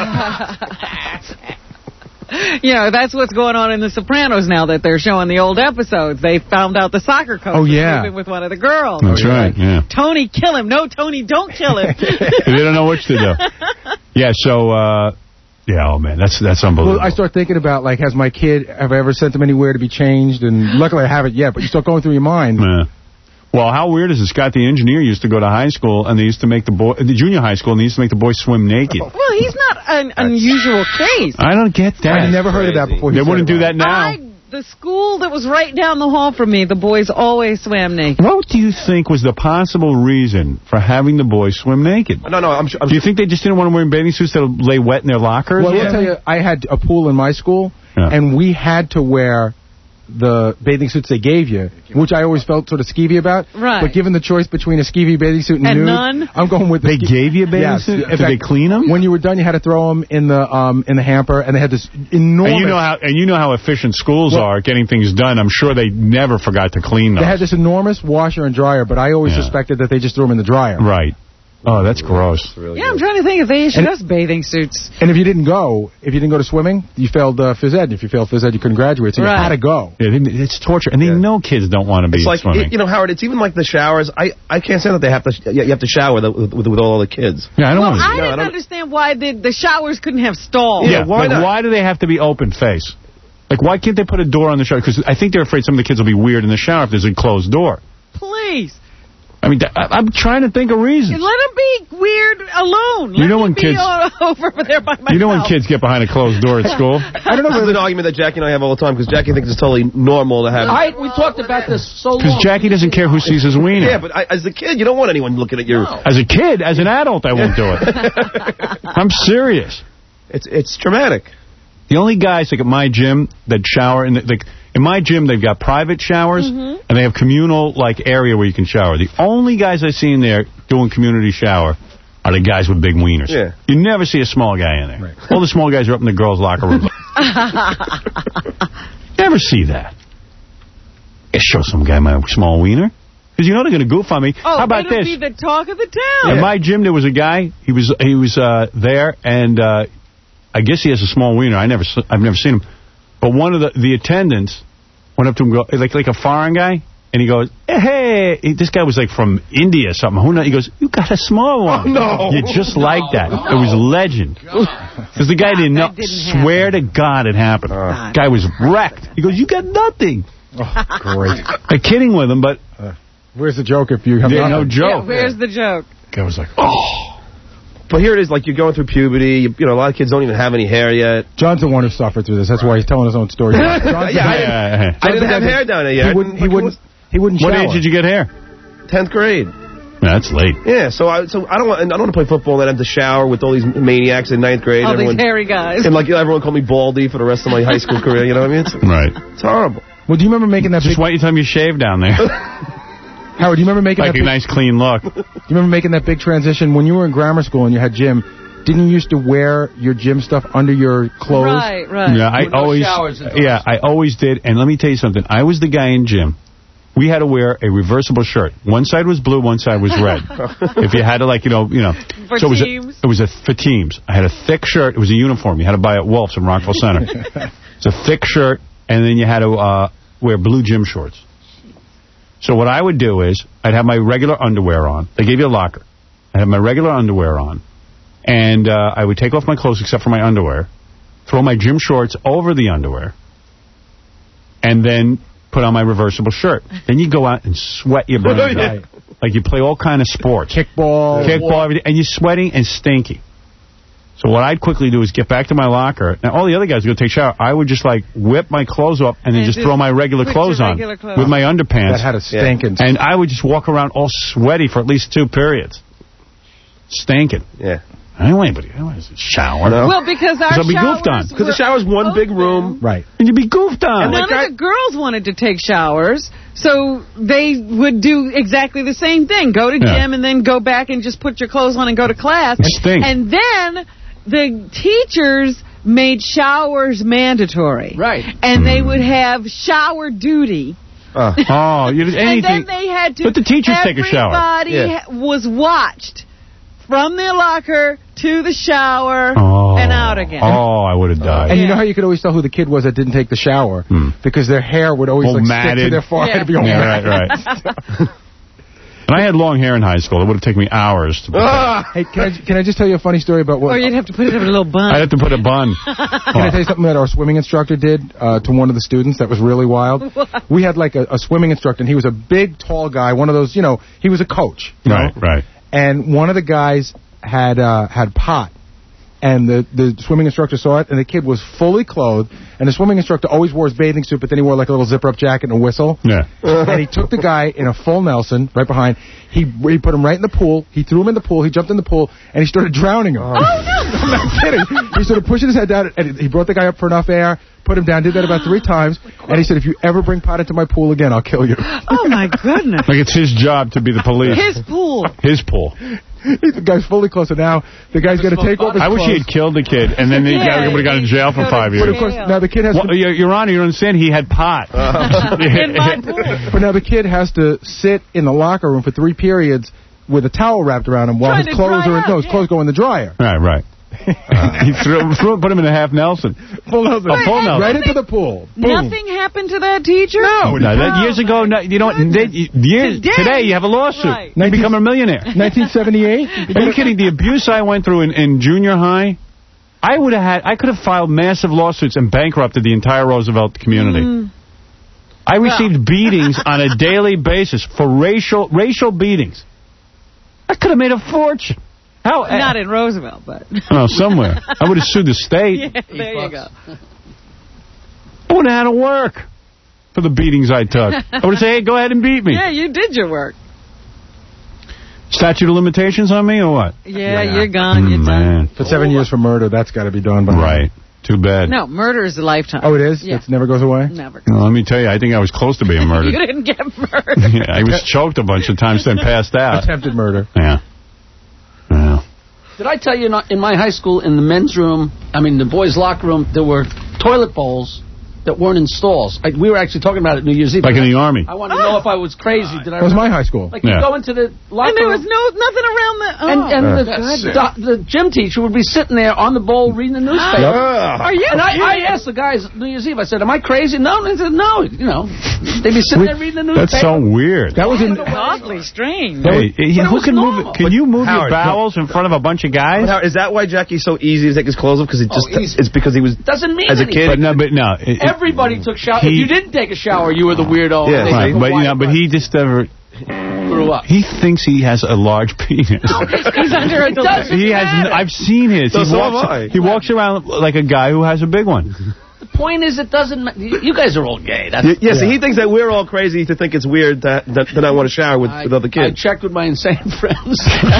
the air? You know, that's what's going on in The Sopranos now that they're showing the old episodes. They found out the soccer coach Oh, was yeah. sleeping with one of the girls. That's right, yeah. Tony, kill him. No, Tony, don't kill him. They don't know which to do. Yeah, so, uh, yeah, oh, man, that's that's unbelievable. Well, I start thinking about, like, has my kid, have I ever sent him anywhere to be changed? And luckily I haven't yet, but you start going through your mind. Yeah. Well, how weird is it? Scott, the engineer, used to go to high school, and they used to make the boy, the junior high school, and they used to make the boys swim naked. Well, he's not an unusual case. I don't get that. I never heard of that before. They wouldn't do that now. I, the school that was right down the hall from me, the boys always swam naked. What do you think was the possible reason for having the boys swim naked? No, no, I'm sure. I'm do you think they just didn't want to wear bathing suits that lay wet in their lockers? Well, I'll tell you, I had a pool in my school, Yeah. and we had to wear the bathing suits they gave you, which I always felt sort of skeevy about. Right. But given the choice between a skeevy bathing suit and, And nude, none? I'm going with the They ske- gave you a bathing yes. suit? In Did fact, they clean them? When you were done, you had to throw them in the um in the hamper, and they had this enormous. And you know how and you know how efficient schools Well- are at getting things done. I'm sure they never forgot to clean those. They had this enormous washer and dryer, but I always Yeah. suspected that they just threw them in the dryer. Right. Oh, that's gross. Yeah, I'm trying to think if they issued And- us bathing suits. And if you didn't go, if you didn't go to swimming, you failed uh, phys ed. If you failed phys ed, you couldn't graduate, so Right. you had to go. Yeah, they- it's torture, and they know kids don't want to be It's like, swimming. it, you know, Howard, it's even like the showers. I, I can't stand that they have to, you have to shower with, with, with all the kids. yeah, I don't Well, want to. I No, I didn't don't- understand why the, the showers couldn't have stalls. Yeah, why like, not? why do they have to be open face? Like, why can't they put a door on the shower? Because I think they're afraid some of the kids will be weird in the shower if there's a closed door. Please. I mean, th- I- I'm trying to think of reasons. Let them be weird alone. Let You know me when be kids- all over there by myself. You know when kids get behind a closed door at school? I don't know if it's an argument that Jackie and I have all the time, because Jackie thinks it's totally normal to have... I, we talked about this so long. Because Jackie doesn't care who sees his wiener. Yeah, but I, as a kid, you don't want anyone looking at your... As a kid, as an adult, I won't do it. I'm serious. It's it's traumatic. The only guys like at my gym that shower in the, like in my gym, they've got private showers Mhm. and they have communal like area where you can shower. The only guys I've seen there doing community shower are the guys with big wieners. Yeah. You never see a small guy in there. Right. All the small guys are up in the girls' locker room. Never see that. I show some guy my small wiener. Because you know they're going to goof on me. Oh, How about it'll this? be the talk of the town. At my gym, there was a guy. He was he was uh, there, and uh, I guess he has a small wiener. I never s- I've never seen him. But one of the the attendants went up to him, go like like a foreign guy, and he goes, "Hey!" He, this guy was like from India or something. Who knows? He goes, "You got a small one." Oh, no. You're just like that. It was legend. Because the guy didn't know. didn't Swear to God, it happened. God. Guy was wrecked. He goes, "You got nothing." Oh, great. I'm kidding with him, but Uh, where's the joke if you have yeah, no nothing? joke. Yeah, where's the joke? Guy was like, "Oh." But here it is, like, you're going through puberty. You, you know, a lot of kids don't even have any hair yet. John's the one who suffered through this. That's why he's telling his own story. John's the Yeah, guy- I didn't, Yeah. I didn't have hair down there yet. He wouldn't. He Like, wouldn't. He wouldn't What shower. age did you get hair? tenth grade. That's late. Yeah, so I so I don't want I don't want to play football and then have to shower with all these maniacs in ninth grade. All everyone, these hairy guys. and like everyone called me Baldy for the rest of my high school career. You know what I mean? It's, Right. it's horrible. Well, do you remember making that Just big... wait until you shave down there. Howard, do you remember making Like that a big... nice clean look. Do you remember making that big transition when you were in grammar school and you had gym? Didn't you used to wear your gym stuff under your clothes? Right, right. Yeah, I No always. showers indoors. Yeah, I always did. And let me tell you something. I was the guy in gym. We had to wear a reversible shirt. One side was blue, one side was red. If you had to, like, you know, you know. For so it was teams? A, it was a for teams. I had a thick shirt. It was a uniform. You had to buy at Wolf's in Rockville Center. It's a thick shirt, and then you had to uh, wear blue gym shorts. So what I would do is I'd have my regular underwear on. They gave you a locker. I'd have my regular underwear on. And uh, I would take off my clothes except for my underwear, throw my gym shorts over the underwear, and then put on my reversible shirt. Then you go out and sweat your brains out. Like you play all kind of sports. Kickball. Kickball, everything. And you're sweating and stinky. So what I'd quickly do is get back to my locker. Now, all the other guys would go take a shower. I would just, like, whip my clothes up and then And just just throw my regular put clothes your on regular clothes. with my underpants. That had a stinking. And I would just walk around all sweaty for at least two periods. Stinking. Yeah. I don't want anybody. I don't want to shower. No. Well, because our I'll be goofed on. showers Because the shower's one big room. Right. And you'd be goofed on. None of the girls wanted to take showers, so they would do exactly the same thing. Go to Yeah. gym and then go back and just put your clothes on and go to class. It stinks. And then the teachers made showers mandatory. Right. And they would have shower duty. Uh. Oh, you did anything. And then they had to... Let the teachers take a shower. Everybody Yeah. ha- was watched from their locker to the shower Oh. and out again. Oh, I would have died. And you know how you could always tell who the kid was that didn't take the shower? Hmm. Because their hair would always All like stick to matted. their forehead. Yeah. And be all Yeah, matted. right, right. And I had long hair in high school. It would have taken me hours to put that. Hey, can I, can I just tell you a funny story about what... Or you'd have to put it in a little bun. I'd have to put a bun. Can I tell you something that our swimming instructor did uh, to one of the students that was really wild? What? We had like a, a swimming instructor, and he was a big, tall guy, one of those, you know, he was a coach. You Right, know? right. And one of the guys had uh, had pot. And the, the swimming instructor saw it, and the kid was fully clothed. And the swimming instructor always wore his bathing suit, but then he wore like a little zipper-up jacket and a whistle. Yeah. And he took the guy in a full Nelson right behind. He he put him right in the pool. He threw him in the pool. He jumped in the pool, and he started drowning him. Oh, no. I'm not kidding. He started pushing his head down, and he brought the guy up for enough air, put him down, did that about three times, and he said, if you ever bring pot into my pool again, I'll kill you. Oh, my goodness. Like it's his job to be the police. His pool. His pool. The guy's fully closed, so now the guy's going to take off his I wish he had clothes. killed the kid, and then the Yeah, guy would have gone to jail for go to five jail. years. But of course, now the kid has Well, to... Your, Your Honor, you don't understand? He had pot. In my pool. But now the kid has to sit in the locker room for three periods with a towel wrapped around him while Trying his to clothes dry are in, out, no, his yeah. clothes go in the dryer. Right, right. he threw, threw, put him in a half Nelson. Full Nelson. A full Nelson. Right into the pool. Boom. Nothing happened to that teacher? No, no, that years ago, no, you know what? They, years, Today. today, you have a lawsuit. Right. You become a millionaire. nineteen seventy-eight? Are you kidding? The abuse I went through in, in junior high, I would have had, I could have filed massive lawsuits and bankrupted the entire Roosevelt community. Mm. I received beatings on a daily basis for racial racial beatings. I could have made a fortune. How? Not in Roosevelt, but... Oh, somewhere. I would have sued the state. Yeah, there you go. I would have had to work for the beatings I took. I would have said, hey, go ahead and beat me. Yeah, you did your work. Statute of limitations on me or what? Yeah, you're gone. Mm, You're done. man. For seven years for murder, that's got to be done. By now. Right. Too bad. No, murder is a lifetime. Oh, it is? Yeah. It never goes away? Never. Well, let me tell you, I think I was close to being murdered. You didn't get murdered. Yeah, I was choked a bunch of times, then passed out. Attempted murder. Yeah. Yeah. Did I tell you not in my high school, in the men's room, I mean the boys' locker room, there were toilet bowls that weren't in stalls. I, we were actually talking about it New Year's Eve. Like in the Army. I wanted to know if I was crazy. Did I? That was my high school. Like Yeah. you go into the locker And there was room. no nothing around the... Oh. And, and Uh, the, That's the, the gym teacher would be sitting there on the bowl reading the newspaper. Are you And I, I kidding? asked the guys New Year's Eve, I said, am I crazy? No. And they said, no. You know, they'd be sitting there reading the newspaper. That's so weird. That was in... Oddly strange. Hey, hey, But it who was can normal. move? Can you move Howard, your bowels in front of a bunch of guys? Now, is that why Jackie's so easy to take his clothes off? Because it just Oh, easy. it's because he was Doesn't mean as a anything. kid. But no, but no. It, it- Everybody took showers. If He- you didn't take a shower, you were the weirdo. Yeah, and they right, took a but you wide know, but breath. he just never. Threw up. He thinks he has a large penis. He's under a doesn't He has. matter. I've seen his. So he so walks. have I. He walks around like a guy who has a big one. The point is, it doesn't matter. You you guys are all gay. That's, Y- yeah, see, he thinks that we're all crazy to think it's weird that that, that I want to shower with, I, with other I kids. checked with my insane friends.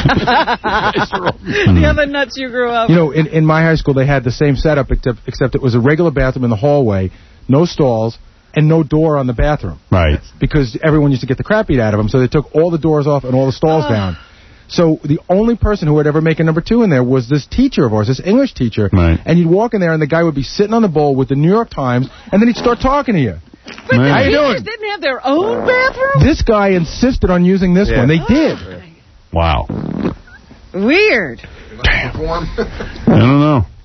The other nuts you grew up You know, in, in my high school, they had the same setup, except, except it was a regular bathroom in the hallway, no stalls, and no door on the bathroom. Right. Because everyone used to get the crap beat out of them, so they took all the doors off and all the stalls down. So the only person who would ever make a number two in there was this teacher of ours, this English teacher. Right. And you'd walk in there, and the guy would be sitting on the bowl with the New York Times, and then he'd start talking to you. But Man. the How you teachers doing? didn't have their own bathroom? This guy insisted on using this Yeah. one. They did. Wow. Weird. I don't know.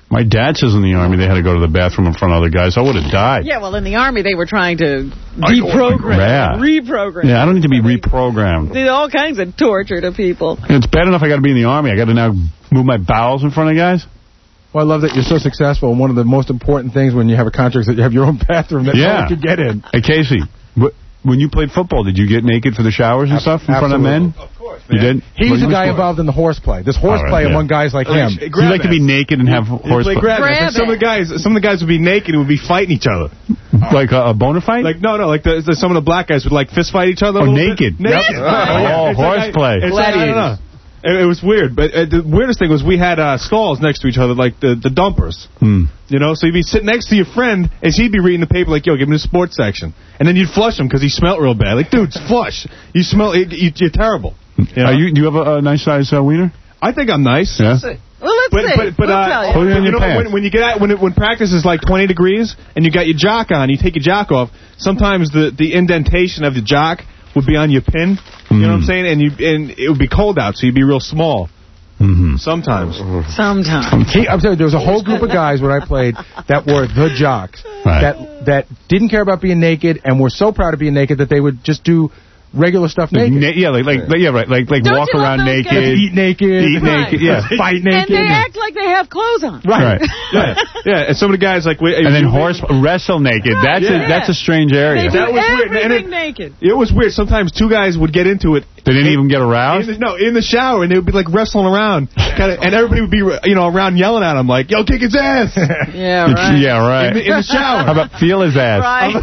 My dad says in the Army they had to go to the bathroom in front of other guys. I would have died. Yeah, well, in the Army, they were trying to deprogram, Yeah. reprogram. Yeah, I don't need to be reprogrammed. Did all kinds of torture to people. It's bad enough I got to be in the Army. I got to now move my bowels in front of guys. Well, I love that you're so successful. And one of the most important things when you have a contract is that you have your own bathroom that Yeah. no one can get in. Hey, Casey, wh- when you played football, did you get naked for the showers and stuff in front of men? Of course, You did? He's What the was guy for? involved in the horseplay. This horseplay All right, yeah. among guys like him. You like to be naked and have horseplay? Grab like some of the guys, some of the guys would be naked and would be fighting each other. Like a, a boner fight? Like no, no, like the, the, some of the black guys would like fist fight each other. Oh, a little naked. Bit. Naked. Yep. Oh, It's like, horseplay. It's like, I don't know. It, it was weird, but uh, the weirdest thing was we had uh, stalls next to each other, like the the dumpers. Hmm. You know, so you'd be sitting next to your friend as he'd be reading the paper, like, "Yo, give me the sports section," and then you'd flush him because he smelled real bad. Like, dude, flush. You smell. You, you're terrible. You know? Are you, do you have a, a nice size uh, wiener? I think I'm nice. Yeah. Well, let's But see. but but we'll uh, tell you. Put it in you your know pants. when, when you get out when it, when practice is like twenty degrees and you got your jock on, you take your jock off. Sometimes the the indentation of the jock would be on your pin. You know what I'm saying? And you and it would be cold out, so you'd be real small. Mm-hmm. Sometimes. Sometimes. He, I'm telling you, there was a whole group of guys when I played that were the jocks Right. that that didn't care about being naked and were so proud of being naked that they would just do regular stuff Like, naked. na- yeah, like, like, like, yeah, right, like, like Don't walk you love around those naked, guys? Eat naked. eat Right. naked, yeah, Fight naked. And they act like they have clothes on. right, Yeah, yeah. And some of the guys like, and then horse wrestle naked. That's Yeah. a that's a strange They area. do That was weird. And everything it- naked. It was weird. Sometimes two guys would get into it. They didn't even get In aroused. the, no, in the shower, and they would be like wrestling around, kinda, and everybody would be, you know, around yelling at him like, "Yo, kick his ass!" Yeah, right. Yeah, right. In the, in the shower. How about feel his ass? Right.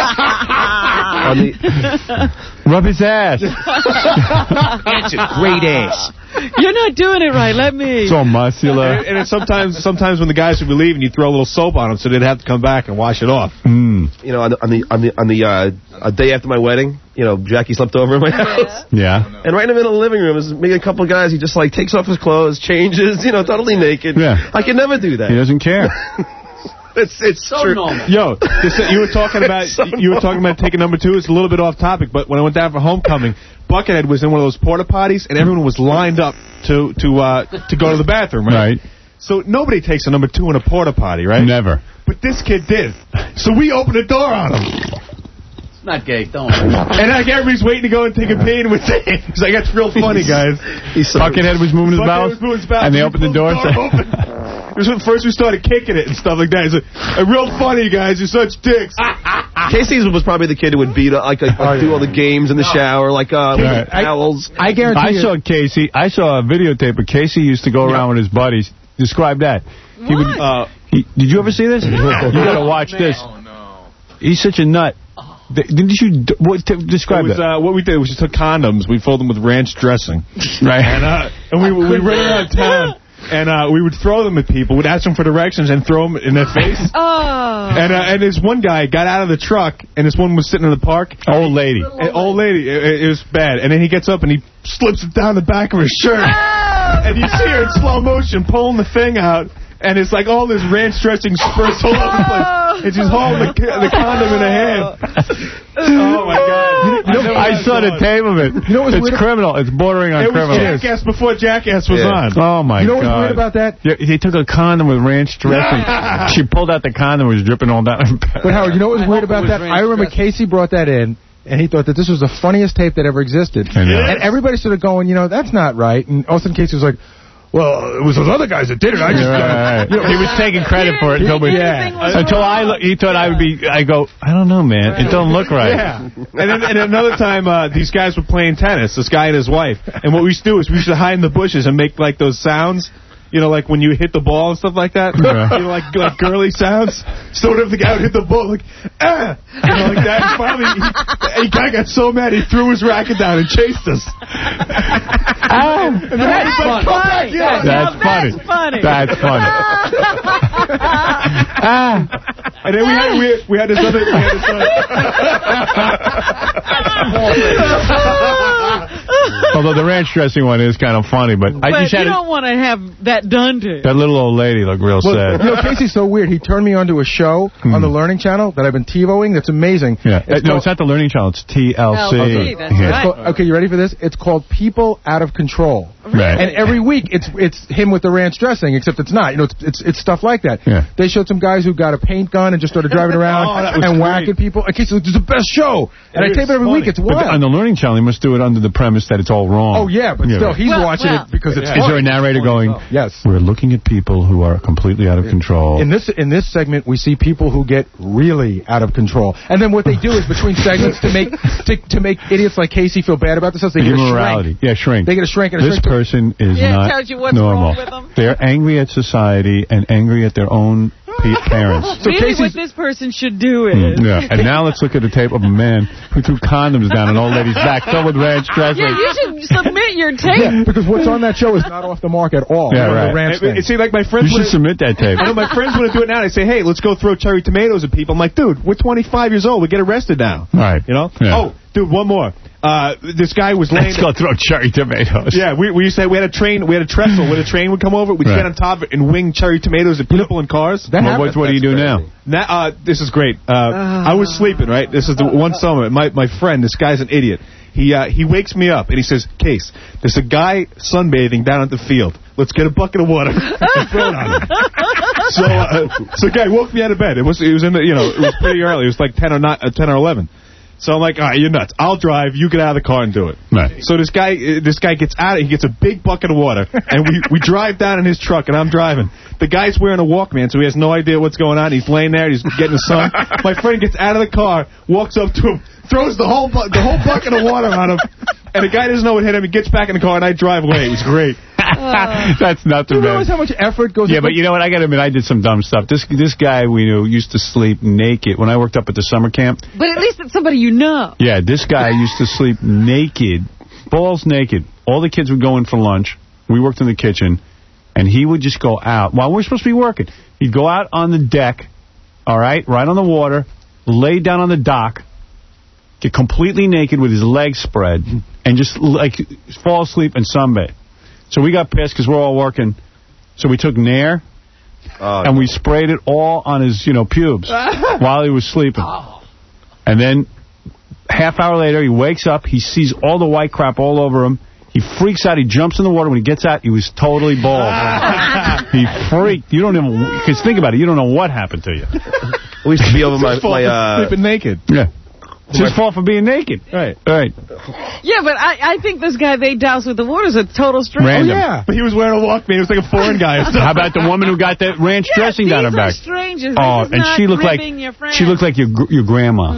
On the, Rub his ass. That's a great ass. You're not doing it right. Let me. So muscular. And, and then sometimes, sometimes when the guys would be leaving, you throw a little soap on them so they'd have to come back and wash it off. Mm. you know, on the on the on the, on the uh, a day after my wedding, you know, Jackie slept over in my house. Yeah. And right in the middle of the living room is maybe a couple of guys. He just like takes off his clothes, changes, you know, totally naked. Yeah. I can never do that. He doesn't care. It's it's So true. normal. Yo, this, you were talking about So you were talking about taking number two. It's a little bit off topic, but when I went down for homecoming, Buckethead was in one of those porta potties, and everyone was lined up to to uh, to go to the bathroom. Right. Right. So nobody takes a number two in a porta potty, right? Never. But this kid did. So we opened the door on him. It's not gay. Don't. And like everybody's waiting to go and take a pee, and we're saying, he's like, that's real funny, guys. Buckethead was moving his Buckethead bowels, was moving his bowels, and they we opened the pulled door. the door open. It was when first we started kicking it and stuff like that. He's like, "Uh, real funny, guys. You're such dicks. Casey was probably the kid who would beat up, like, like, like do all the games in the shower, like uh, with Right. towels. I guarantee I you. saw Casey. I saw a videotape of Casey used to go around with his buddies. Describe that. He would. Uh, He, did you ever see this? You got to watch this. Oh, no. He's such a nut. Th- Didn't you d- what, t- describe It was, that? uh, what we did was we took condoms, we filled them with ranch dressing. Right. And, uh, and we, we ran around town, and uh, we would throw them at people. We'd ask them for directions and throw them in their face. Oh. And uh, and this one guy got out of the truck, and this one was sitting in the park. Old lady. An old lady. It, it was bad. And then he gets up and he slips it down the back of his shirt. And you see her in slow motion pulling the thing out. And it's like all this ranch dressing spurts all over the place. And she's holding the, the condom in her hand. Oh, my God. You know, I saw the tape of it. You know what's it's weird? criminal. It's bordering on It was criminal. Jackass before Jackass was Yeah. on. Oh, my You know what's God. weird about that? Yeah, he took a condom with ranch dressing. She pulled out the condom. It was dripping all down her back. But Howard, you know what was I weird hope it about was that? ranch I remember dressing. Casey brought that in, and he thought that this was the funniest tape that ever existed. I know. And everybody started going, you know, that's not right. And all of a sudden Casey was like, well, it was those other guys that did it. I just, Yeah, right, right. you know, He was taking credit for it until we, Yeah. until I look, he thought I would be. I go, I don't know, man. It don't look right. Yeah. And then and another time, uh, these guys were playing tennis, this guy and his wife. And what we used to do is we used to hide in the bushes and make, like, those sounds. You know, like when you hit the ball and stuff like that. Yeah. You know, like like girly sounds. So whenever the guy would hit the ball, like, ah! You know, like that. And finally, he, the guy got so mad, he threw his racket down and chased us. Oh, And then everybody's like, come back, yeah. That's Now funny. that's funny. That's funny. Ah. And then we had we had, we had this other. We had this other Oh Although the ranch dressing one is kind of funny, but, But I just you had don't want to have that done to you. that little old lady look real Well, sad. you know, Casey's so weird. He turned me onto a show Hmm. on the Learning Channel that I've been TiVoing. That's amazing. Yeah. It's no, called- it's not the Learning Channel. It's T L C. L C, that's Yeah. right. Well, okay, you ready for this? It's called People Out of Control. Right. And every week it's it's him with the ranch dressing, except it's not. You know, it's it's, it's stuff like that. Yeah. They showed some guys who got a paint gun and just started driving around Oh, that was and great. whacking people. And Casey's like, "This is the best show." And It I tape is it every funny. week. It's But wild. on the Learning Channel, you must do it under the premise that it's all wrong. Oh yeah, but still, he's Well, watching well. it because it's. Is there a funny. narrator going, Yes. we're looking at people who are completely out of control. In this in this segment, we see people who get really out of control, and then what they do is between segments to make to, to make idiots like Casey feel bad about themselves, they Give get a them shrink. morality. Yeah, shrink. They get a shrink and a This shrink. to- person is Yeah, it not tells you what's normal. wrong with them. They're angry at society and angry at their own pe- parents. So really, Casey's- what this person should do is... Mm, yeah. And now let's look at a tape of a man who threw condoms down an old lady's back filled with ranch dressing. Yeah, you should submit your tape. Yeah, because what's on that show is not off the mark at all. Yeah, You know, the right. ranch It, thing. it, see, like my You friends should would submit that tape. I know my friends want to do it now. They say, hey, let's go throw cherry tomatoes at people. I'm like, dude, we're twenty-five years old. We get arrested now. Right. You know? Yeah. Oh, dude, one more. Uh, this guy was laying... Let's go throw cherry tomatoes. Yeah, we, we used to, we had a train, we had a trestle where the train would come over. We'd Right. get on top of it and wing cherry tomatoes at people in cars. That Well, happens. what, what do you do now? Now, uh, this is great. Uh, I was sleeping, right? This is the one summer. My my friend, this guy's an idiot. He uh, he wakes me up and he says, Case, there's a guy sunbathing down at the field. Let's get a bucket of water and throw it on him. So, uh, so the guy woke me out of bed. It was it was in the, you know, it was pretty early. It was like ten or not, uh, ten or eleven. So I'm like, all right, you're nuts. I'll drive. You get out of the car and do it. Right. So this guy, uh, this guy gets out. He gets a big bucket of water, and we, we drive down in his truck, and I'm driving. The guy's wearing a Walkman, so he has no idea what's going on. He's laying there. He's getting the sun. My friend gets out of the car, walks up to him, throws the whole bu- the whole bucket of water on him, and the guy doesn't know what hit him. He gets back in the car, and I drive away. It was great. That's not Do too you realize bad. how much effort goes Yeah, into but you know what? I got to admit, I did some dumb stuff. This this guy we knew used to sleep naked. When I worked up at the summer camp, But at least it's somebody you know. yeah, this guy used to sleep naked, balls naked. All the kids would go in for lunch. We worked in the kitchen, and he would just go out. While we're supposed to be working, he'd go out on the deck, all right, right on the water, lay down on the dock, get completely naked with his legs spread, and just, like, fall asleep and sunbathe. So we got pissed because we're all working. So we took Nair, Oh, and we sprayed it all on his, you know, pubes while he was sleeping. And then half hour later, he wakes up. He sees all the white crap all over him. He freaks out. He jumps in the water. When he gets out, he was totally bald. He freaked. You don't even, because think about it. You don't know what happened to you. We used to be over my, my uh, sleeping naked. Yeah. It's his fault for being naked. Right. Right. Yeah, but I, I think this guy they douse with the water is a total stranger. Random. Oh, yeah. But he was wearing a Walkman. He was like a foreign guy. How about the woman who got that ranch Yeah, dressing these down her are back? strangers. Oh, This is and not she looked like ribbing your friend. she looked like your gr- your grandma.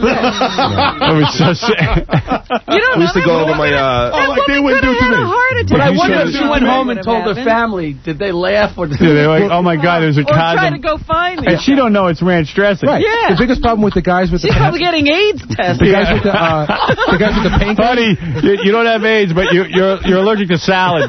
It was so sad. You don't I used to know go that over my, woman- uh, that like they woman wouldn't do could've it to had me. a heart attack. But I you wonder said- if she went home and Would've told her happened. family. Did they laugh or did Yeah, they're like, oh my God, there's a Or try condom. to go find And it. she don't know it's ranch dressing. Right. Yeah. The biggest problem with the guys with She's the probably getting AIDS tested. the guys with the uh, the guys with the paint gun. Honey, you, you don't have AIDS, but you, you're you're allergic to salad.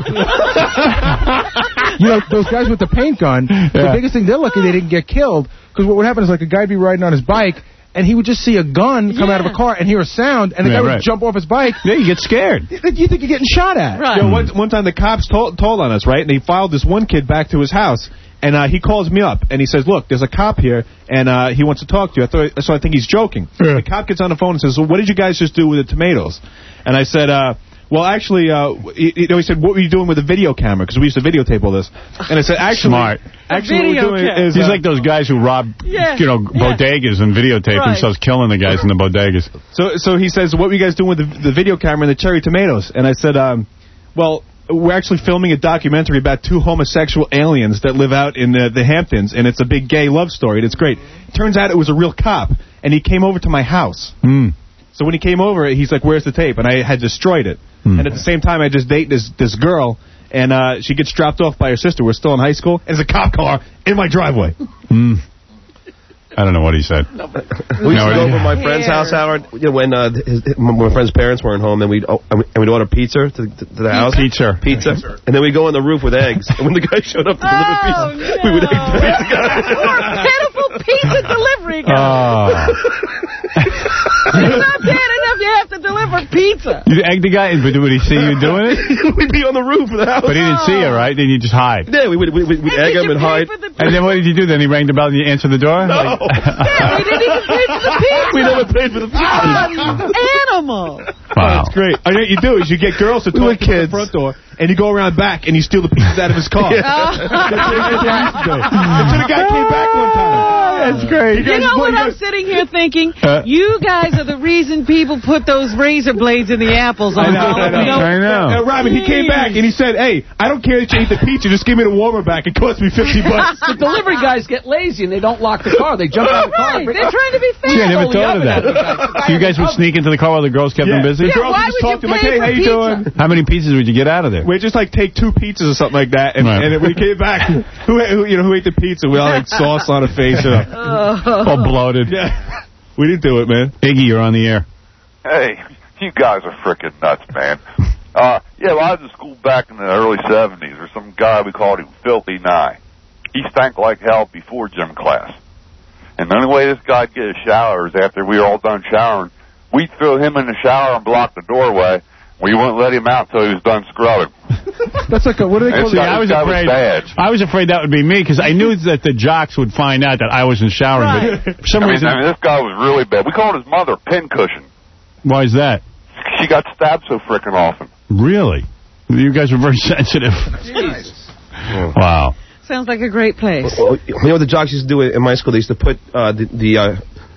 You know, those guys with the paint gun, the Yeah. biggest thing, they're lucky they didn't get killed. Because what would happen is, like, a guy would be riding on his bike, and he would just see a gun come Yeah. out of a car and hear a sound, and the Yeah, guy would right. jump off his bike. Yeah, you get scared. You think you think you're getting shot at. Right. Yo, one, one time the cops told, told on us, right? And he followed this one kid back to his house. And uh, he calls me up, and he says, look, there's a cop here, and uh, he wants to talk to you. I thought, so I think he's joking. Yeah. The cop gets on the phone and says, well, what did you guys just do with the tomatoes? And I said, uh, well, actually, uh, he, you know, he said, what were you doing with the video camera? Because we used to videotape all this. And I said, actually, Smart. actually what video we're doing camera. is... He's uh, like those guys who rob, Yeah. you know, Yeah. bodegas and videotape Right. themselves killing the guys in the bodegas. So, so he says, what were you guys doing with the, the video camera and the cherry tomatoes? And I said, um, well, we're actually filming a documentary about two homosexual aliens that live out in the, the Hamptons, and it's a big gay love story, and it's great. Turns out it was a real cop, and he came over to my house. Mm. So when he came over, he's like, where's the tape? And I had destroyed it. Mm. And at the same time, I just date this, this girl, and uh, she gets dropped off by her sister. We're still in high school, and there's a cop car in my driveway. Mm. I don't know what he said. We used No, to go it- over to my friend's house, Howard. You know, when uh, his, his, my friend's parents weren't home, then we'd oh, and we'd order pizza to, to, to the house. Pizza. Pizza. And then we'd go on the roof with eggs. And when the guy showed up to deliver Oh, pizza, no. we would egg the pizza guy. Poor pitiful pizza delivery guy. Oh. It's not bad enough you have to deliver deliver pizza. You egg the guy, but would he see you doing it? We'd be on the roof of the house. But he didn't see you, right? Then you just hide. Yeah, we would we, we'd, we'd egg him and hide. And then what did you do? Then he rang the bell and you answered the door? No. Like, Yeah, we didn't even pay for the pizza. We never paid for the pizza. Oh, animal. wow. That's great. I know what you do is you get girls to talk to the front door, and you go around back and you steal the pizzas out of his car. Yeah. That's what you used to do. Until the guy came back one time. That's great. You know what I'm sitting here thinking? Uh, you guys are the reason people put those razor blades in the apples on I know, I know. You know, I know. Uh, Robin, he came back and he said, "Hey, I don't care that you ate the pizza. Just give me the warmer back. It cost me fifty bucks." The delivery guys get lazy and they don't lock the car. They jump out of the car. Right, they're trying to be fair. Gee, I never thought of that. So you guys would sneak into the car while the girls kept Yeah. them busy? The girls why would just would talk you to him like, pay "Hey, for how you pizza?" doing?" How many pizzas would you get out of there? We just like take two pizzas or something like that, and, Right. and when he came back, who, who you know who ate the pizza? We all had sauce on our face, you know. All bloated. Yeah, we didn't do it, man. Iggy, you're on the air. Hey, you guys are freaking nuts, man. Uh, yeah, well, I was in school back in the early seventies. There's some guy, we called him Filthy Nye. He stank like hell before gym class. And the only way this guy'd get a shower is after we were all done showering. We'd throw him in the shower and block the doorway. We wouldn't let him out till he was done scrubbing. That's like a, what do they call See, I was afraid. I was afraid that would be me because I knew that the jocks would find out that I wasn't showering. Right. But for some I mean, reason, I mean, this guy was really bad. We called his mother Pincushion. why is that? She got stabbed so freaking often. Really? You guys were very sensitive. Wow. Sounds like a great place. Well, you know what the jocks used to do in my school? They used to put uh, the, the uh,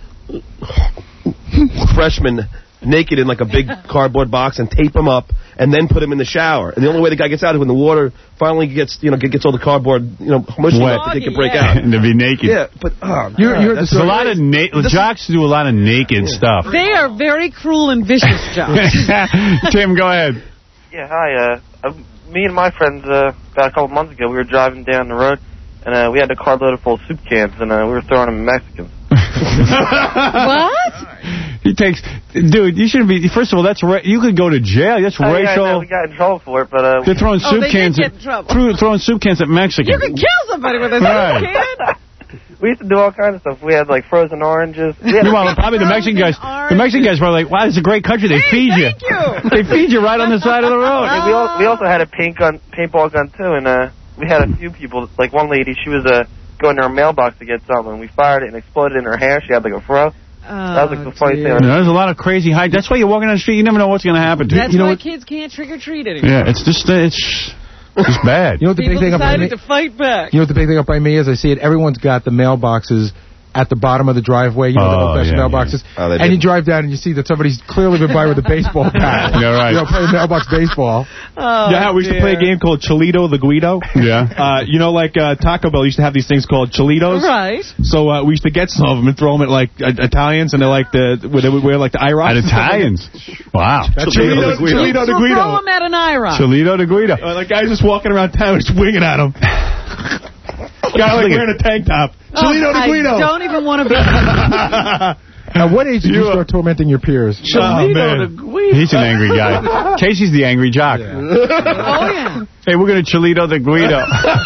freshmen naked in like a big cardboard box and tape them up and then put them in the shower. And the only way the guy gets out is when the water finally gets, you know, gets all the cardboard, you know, mushy Wet. that they can break Yeah. out. And to be naked. Yeah, but oh, You're, God, you're, that's there's a so lot of nice. na- jocks do a lot of naked stuff. They are very cruel and vicious, jocks. Tim, go ahead. Yeah, hi. Uh, uh, me and my friends, uh, about a couple months ago, we were driving down the road, and uh, we had a car loaded full of soup cans, and uh, we were throwing them at Mexicans. What? He takes, dude. You shouldn't be. First of all, that's ra- you could go to jail. That's Oh, yeah, I racial. know, we got in trouble for it, but uh, They're throwing Oh, soup they did cans get at in trouble. threw- throwing soup cans at Mexicans. You could kill somebody with a Right. soup can. we used to do all kinds of stuff. We had like frozen oranges. We had Meanwhile, probably the Mexican guys. The Mexican guys were like, "Wow, this is a great country. They feed you. Thank you. They feed you right on the side of the road." Yeah, we, al- we also had a paint gun, paintball gun too, and uh, we had a few people. Like one lady, she was uh, going to her mailbox to get something, and we fired it and exploded in her hair. She had like a fro. That was like the funny Yeah, thing. there's a lot of crazy high. That's why you're walking down the street. You never know what's going to happen to you. That's you know why what? kids can't trick or treat anymore. Yeah, it's just it's it's bad. You know what the People big thing about me? decided to fight back. You know what the big thing up by me is? I see it. Everyone's got the mailboxes at the bottom of the driveway. You know, the Oh, old-fashioned yeah, mailboxes. yeah. Oh, they and did. you drive down and you see that somebody's clearly been by with a baseball bat. Yeah, right. You know, playing mailbox baseball. Oh, yeah, we used to play a game called Cholito the Guido. Yeah. Uh, you know, like uh, Taco Bell used to have these things called Cholitos. Right. So uh, we used to get some of them and throw them at like uh, Italians, and they're like the where they would wear like the IROCs. At Italians. Wow. That's Cholito the Guido. Cholito the So Guido. throw them at an IRA. Cholito de Guido. Uh, like guys just walking around town, just winging at them. Guy like wearing a tank top. Oh, Cholito de Guido. I don't even want to be. At what age did you start tormenting your peers? Oh, man. He's an angry guy. Casey's the angry jock. Oh, yeah. Hey, we're going to Cholito the Guido.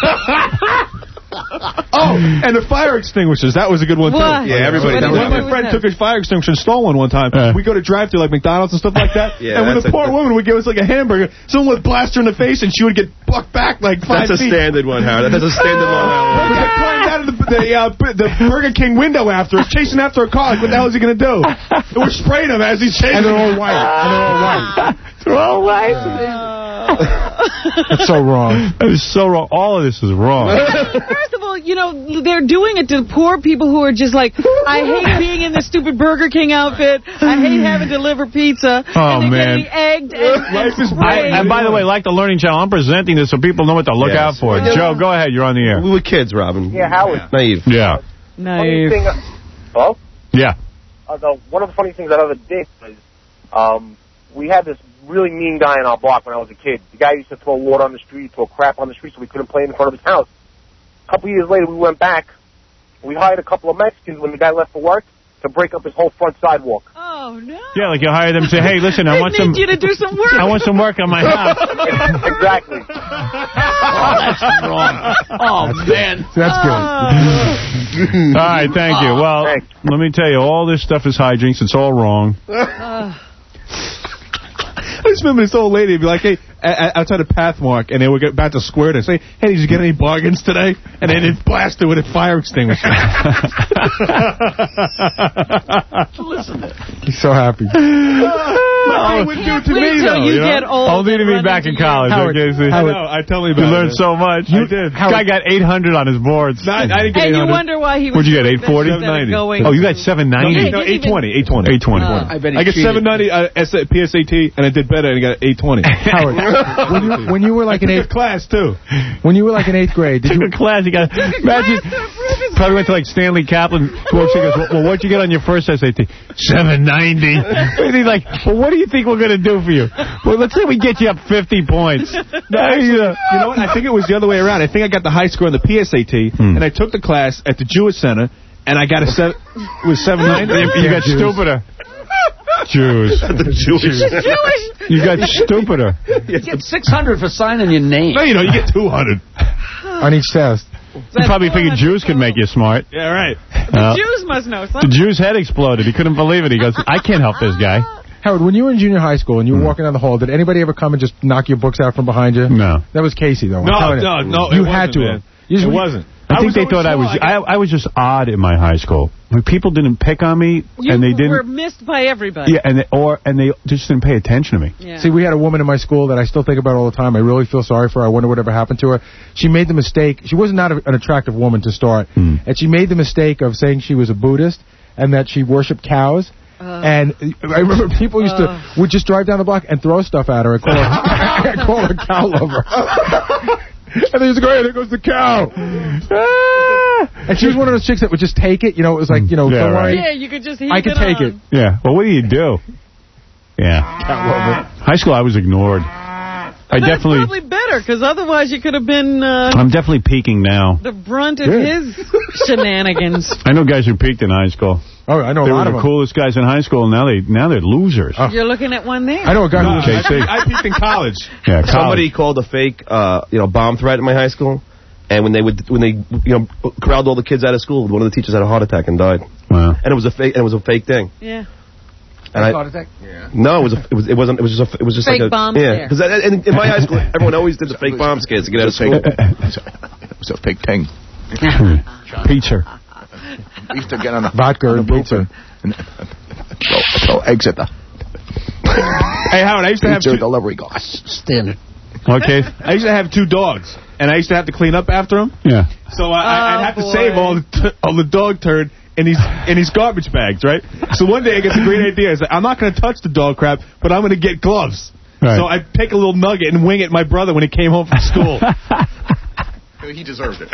Oh, and the fire extinguishers. That was a good one, too. What? Yeah, everybody. What That is was, that? my friend took his fire extinguisher and stole one one time. Uh. We go to drive through like McDonald's and stuff like that. Yeah, and when that's the a- poor woman would give us like a hamburger, someone would blast her in the face and she would get bucked back like five That's a feet. standard one, Howard. That's a standard one. It was like climbing out of the, the, uh, b- the Burger King window after us, chasing after a car. Like, what the hell is he going to do? And we're spraying him as he's chasing. And they're all white. And they're all white. They're all white. That's so wrong. That is so wrong. All of this is wrong. First of all, you know, they're doing it to poor people who are just like, I hate being in this stupid Burger King outfit. I hate having to deliver pizza. Oh, and they're man. getting egged and, Life is and I, sprayed. and by the way, like the Learning Channel, I'm presenting this so people know what to look Yes. out for. Yeah. Joe, go ahead. You're on the air. We were kids, Robin. Yeah, Howard. Naive. Yeah. Funny Nice. thing, uh, hello? Yeah. Uh, the, one of the funny things I ever did was um, we had this really mean guy in our block when I was a kid. The guy used to throw water on the street, throw crap on the street, so we couldn't play in front of his house. A couple years later, we went back. We hired a couple of Mexicans when the guy left for work to break up his whole front sidewalk. Oh, no. Yeah, like you hire them and say, hey, listen, I They want need some... you to do some work. I want some work on my house. Exactly. Oh, that's wrong. Oh, man. That's good. All right, thank you. Well, Thanks. let me tell you, all this stuff is hijinks. It's all wrong. Uh, I just remember this old lady would be like, hey, a- outside of Pathmark, and they would get about to squirt and say, hey, did you get any bargains today? And then they'd blast her with a fire extinguisher. Listen. He's so happy. Well, he wouldn't do it to Wait me, till though. you You know? get old. Only to be and back run in into college. Howard, okay, see? I know. I tell me about You it. learned so much. I did. This guy got eight hundred on his boards. No, I didn't get And eight hundred. you wonder why he was. What'd you get, eight forty? instead of going Oh, you got to- seven No, ninety? no, eight twenty. eight twenty. eight twenty. Uh, I bet he I got cheated. seven ninety uh, S- P S A T, and I did better, and I got eight twenty. Howard, when you, when you were like I in took a eighth class, too. when you were like in eighth grade, did Took you a class. You got imagine. Probably went to like Stanley Kaplan. Walks in, goes, well, well, what'd you get on your first S A T? seven ninety. And he's like, well, what do you think we're going to do for you? Well, let's say we get you up fifty points. No, actually, you know what? I think it was the other way around. I think I got the high score on the P S A T, Hmm. and I took the class at the Jewish Center, and I got a seven. It was seven ninety. You, you got stupider. Jews. The Jewish. You got stupider. You get six hundred for signing your name. No, you know, you get two hundred. on each test? You probably figured Jews could make you smart. Yeah, right. The Uh, Jews must know The something. Jew's head exploded. He couldn't believe it. He goes, I can't help this guy. Howard, when you were in junior high school and you were walking down the hall, did anybody ever come and just knock your books out from behind you? No. That was Casey, though. I'm No, telling you. no, no, You it had wasn't, to. man. have. You just- It wasn't. I, think was they always thought I was small. I, I was just odd in my high school. Like, people didn't pick on me, You and they didn't. were missed by everybody. Yeah, and they, or and they just didn't pay attention to me. Yeah. See, we had a woman in my school that I still think about all the time. I really feel sorry for her. I wonder whatever happened to her. She made the mistake. She was not a, an attractive woman to start. Hmm. And she made the mistake of saying she was a Buddhist and that she worshipped cows. Uh, and I remember people used to would just drive down the block and throw stuff at her and call her, call her a cow lover. And they used to go, hey, there goes the cow. Ah! And she was one of those chicks that would just take it. You know, it was like, you know, Yeah, don't right. worry. yeah, you could just heave I could it take on. it. Yeah. Well, what do you do? Yeah. High school, I was ignored. I That's definitely. probably better, because otherwise you could have been uh, I'm definitely peaking now. the brunt of Yeah. his shenanigans. I know guys who peaked in high school. Oh, I know They a were lot the of them. coolest guys in high school, and now they now they're losers. You're looking at one there. I know a guy who was... K C. I peaked in college. Yeah, college. Somebody called a fake, uh, you know, bomb threat in my high school, and when they would, when they, you know, corralled all the kids out of school, one of the teachers had a heart attack and died. Wow. And it was a fake, and it was a fake thing. Yeah. And I, Heart attack? Yeah. no, it was, a, it was, it wasn't, it was just, a, it was just Fake like a bomb yeah. scare. Because in, in my high school, everyone always did the fake bomb scares to get out of school. It was a fake thing. Pizza. We used to get on the Vodka and pizza. and throw, throw eggs at the Hey, Howard, I used to have pizza two, delivery guy. Standard. Okay. I used to have two dogs, and I used to have to clean up after them. Yeah. So I, I, I'd have Oh, to save boy. all the t- all the dog turd in these in these garbage bags, right? So one day I get the great idea. I was like, I'm not going to touch the dog crap, but I'm going to get gloves. Right. So I'd take a little nugget and wing it at my brother when he came home from school. He deserved it.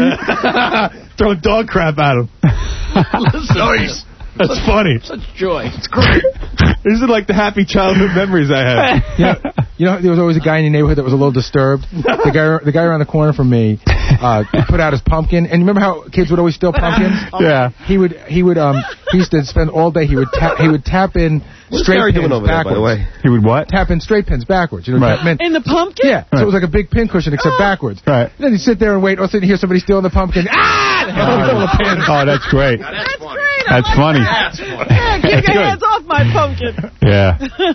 Throw dog crap at him. Nice. That's funny. Such joy. It's great. These are like the happy childhood memories I have. You know, you know, there was always a guy in the neighborhood that was a little disturbed. The guy, the guy around the corner from me, uh, put out his pumpkin. And you remember how kids would always steal pumpkins? Yeah. He would, he would, um, he used to spend all day. He would tap, he would tap in What's straight Gary pins doing over there, by backwards. the way? He would what? Tap in straight pins backwards. You know, Right. tap 'em in. In the pumpkin? Yeah, so it was like a big pin cushion except backwards. Right. And then he'd sit there and wait. All of a sudden, you hear somebody stealing the pumpkin. Ah! Oh, that's great. That's great. That's funny. Yeah, keep your Good. hands off my pumpkin. Yeah.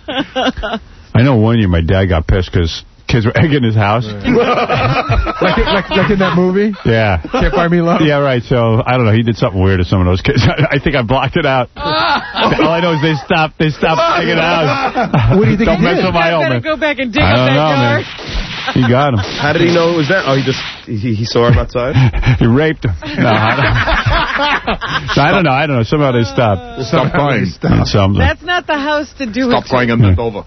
I know one year my dad got pissed because kids were egging his house. like, like, like in that movie? Yeah. Can't Buy Me Love? Yeah, right. So, I don't know. He did something weird to some of those kids. I, I think I blocked it out. All I know is they stopped They stopped egging out. What do you think Don't he mess did? with my I old better man. go back and dig I up don't that know, yard. man. He got him. How did he know it was that? Oh, he just, he, he saw him outside? He raped him. No, I don't, so I don't know. I don't know. Somehow they stopped. Stop crying. Something. That's not the house to do Stop it. crying and bend over.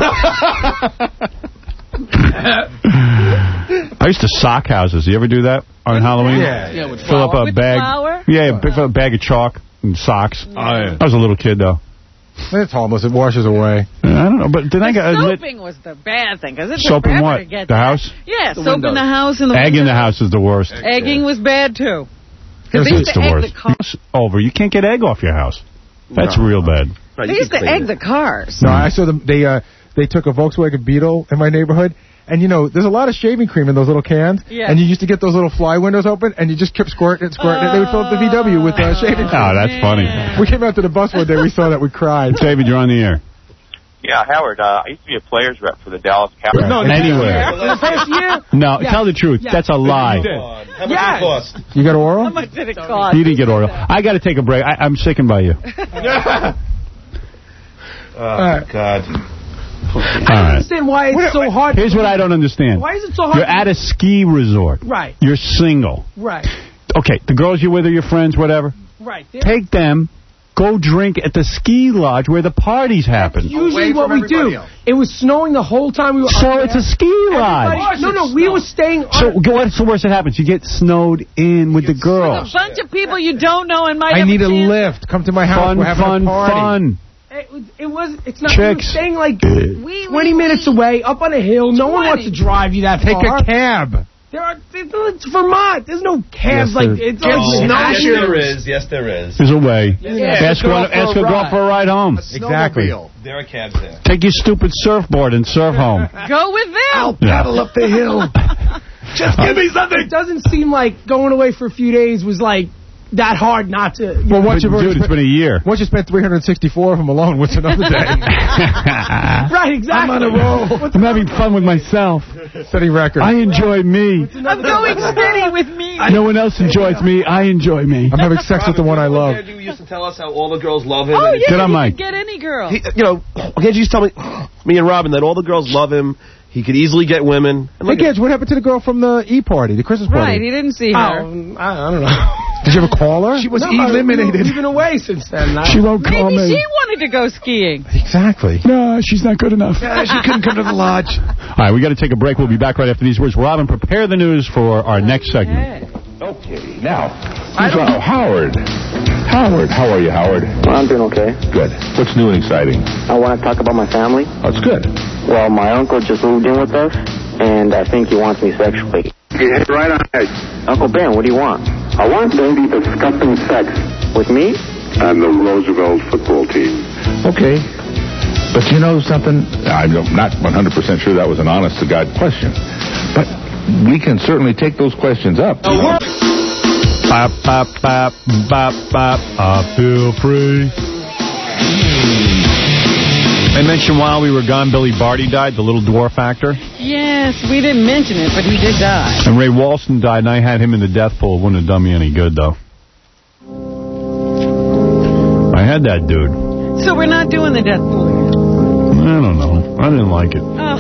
I used to sock houses. You ever do that on Halloween? Yeah. Yeah, with Fill up flour. a With bag. flour? Yeah, fill up a bag of chalk and socks. Oh, yeah. I was a little kid, though. It's harmless. It washes away. I don't know, but then I got admit, Soaping was the bad thing, because it soap took in forever what? to get The that. house? Yeah, The soap in windows. the house and the Egg in windows. the house is the worst. Egging was bad, too. Because they used It's to the egg worst. the car. It's over. You can't get egg off your house. That's No. real bad. Right, They you used can to clean egg it. the cars. No, I saw them. They uh, they took a Volkswagen Beetle in my neighborhood, and you know, there's a lot of shaving cream in those little cans. Yeah. And you used to get those little fly windows open, and you just kept squirting it, squirting it. They would fill up the V W with uh, shaving cream. Oh, that's funny. We came out to the bus one day. We saw that. We cried. David, you're on the air. Yeah, Howard, uh, I used to be a player's rep for the Dallas Cowboys. No, anywhere. In the past year? No, Yeah. tell the truth. Yeah. That's a lie. How much did it cost? You got oral? How much did it cost? You didn't get oral. I got to take a break. I, I'm sickened by you. Oh, God. All I don't right. understand why it's so hard. Here's what I don't understand. Why is it so hard? You're at a ski resort. Right. You're single. Right. Okay, the girls you're with are your friends, whatever. Right. There. Take them, go drink at the ski lodge where the parties happen. Usually what we do. else. It was snowing the whole time we were So up it's there. a ski lodge. Everybody- No, no, we were staying. So on what's the worst that happens? You get snowed in with the A girls. bunch of people you don't know and might I have need a chance. lift. Come to my house. Fun, We're having fun, a party. fun. It was. It was. It's not. We were Chicks. staying like We, twenty minutes away, up on a hill. No one wants to drive you that Take far. a cab. There are. It's Vermont. There's no cabs Yes, like there- it's Oh, like yes, snow. there is. Yes, there is. There's a way. Yeah. Ask her, ask her to go for a ride home. Exactly. There are cabs there. Take your stupid surfboard and surf home. Go with them. Yeah. Paddle up the hill. Just give me something. It doesn't seem like going away for a few days was like that hard not to. Well, But, once you've already dude, it's spent, been a year. once you spent three hundred sixty-four of them alone, what's another day? Right, exactly. I'm on a roll. I'm having fun with myself. Setting record. I enjoy me. I'm going steady with me. No one else enjoys me. I enjoy me. I'm having sex with the one I love. You used to tell us how all the girls love him. Oh, and yeah, Get on you Mike. could get any girl. he, you know, can't you just tell me, me and Robin, that all the girls love him. He could easily get women. And Hey, look at- Gedge, what happened to the girl from the E party, the Christmas party? Right, he didn't see Oh, her. I, I don't know. Did you ever call her? She was eliminated. We've been away since then. She won't call Maybe me. she wanted to go skiing. Exactly. No, she's not good enough. Yeah, she couldn't come to the lodge. All right, we got to take a break. We'll be back right after these words. Robin, prepare the news for our next segment. Okay, now, uh, Howard. Howard, how are you, Howard? I'm doing okay. Good. What's new and exciting? I want to talk about my family. That's good. Well, my uncle just moved in with us, and I think he wants me sexually. You hit right on edge. Uncle Ben, what do you want? I want baby disgusting sex. With me? And the Roosevelt football team. Okay. But you know something? I'm not one hundred percent sure that was an honest-to-God question. But we can certainly take those questions up. You know? Bop, bop, bop, bop, bop. I feel free. I mentioned while we were gone, Billy Barty died, the little dwarf actor. Yes, we didn't mention it, but he did die. And Ray Walston died, and I had him in the death pool. It wouldn't have done me any good, though. I had that dude. So we're not doing the death pool. I don't know. I didn't like it. Ugh.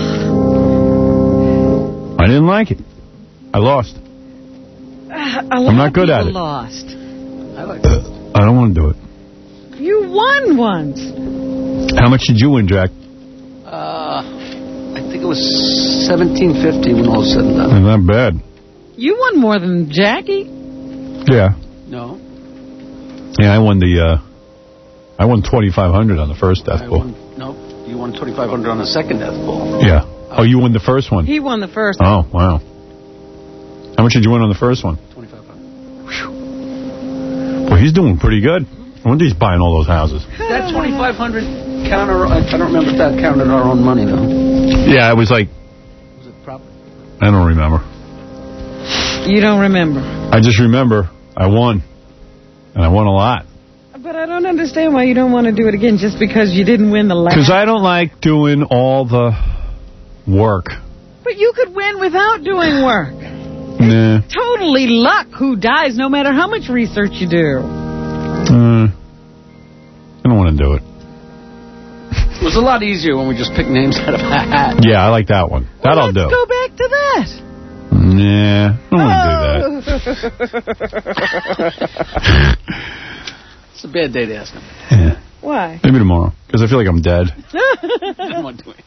I didn't like it. I lost. A lot I'm not of good at people it. Lost. I like that. I don't want to do it. You won once. How much did you win, Jack? Uh, I think it was seventeen fifty when all was said and done. Not bad. You won more than Jackie. Yeah. No. Yeah, I won the, uh, I won twenty-five hundred on the first death I pool. won, no, you won twenty-five hundred on the second death pool. Yeah. Oh, you won the first one? He won the first. Oh, wow. How much did you win on the first one? twenty-five hundred. Well, he's doing pretty good. I wonder he's buying all those houses. That twenty-five hundred counter, I don't remember if that counted our own money, though. Yeah, it was like, Was it proper? I don't remember. You don't remember. I just remember I won. And I won a lot. But I don't understand why you don't want to do it again just because you didn't win the last. Because I don't like doing all the work. But you could win without doing work. Nah. Totally luck who dies no matter how much research you do. Uh, I don't want to do it. It was a lot easier when we just picked names out of a hat. Yeah, I like that one. That I'll do. Let's go back to that. Nah, I don't want to do that. It's a bad day to ask him. Yeah. Why? Maybe tomorrow, because I feel like I'm dead. Didn't want to do it.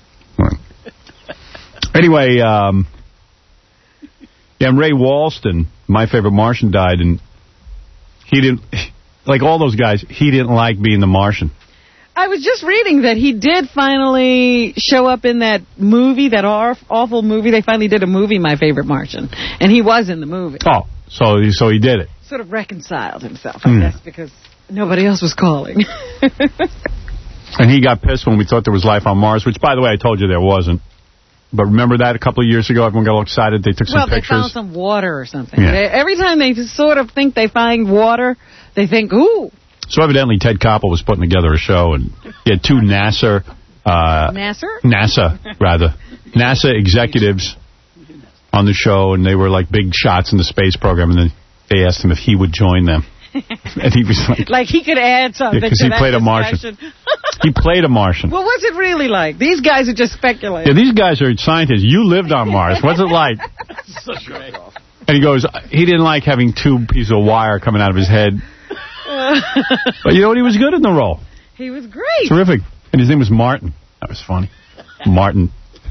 Anyway, um, yeah, and Ray Walston, my favorite Martian, died, and he didn't, like all those guys, he didn't like being the Martian. I was just reading that he did finally show up in that movie, that awful movie. They finally did a movie, My Favorite Martian, and he was in the movie. Oh, so he, so he did it. Sort of reconciled himself, I Mm. guess, because nobody else was calling. And he got pissed when we thought there was life on Mars, which, by the way, I told you there wasn't. But remember that a couple of years ago? Everyone got all excited. They took some well, they pictures. found some water or something. Yeah. They, every time they sort of think they find water, they think, ooh. So evidently Ted Koppel was putting together a show, and he had two NASA uh, NASA? NASA, rather. NASA executives on the show, and they were like big shots in the space program, and then they asked him if he would join them. And he was like... Like he could add something yeah, 'cause to he that played a Martian. discussion. He played a Martian. Well, what's it really like? These guys are just speculating. Yeah, these guys are scientists. You lived on Mars. What's it like? And he goes, he didn't like having two pieces of wire coming out of his head. But you know what? He was good in the role. He was great. Terrific. And his name was Martin. That was funny. Martin.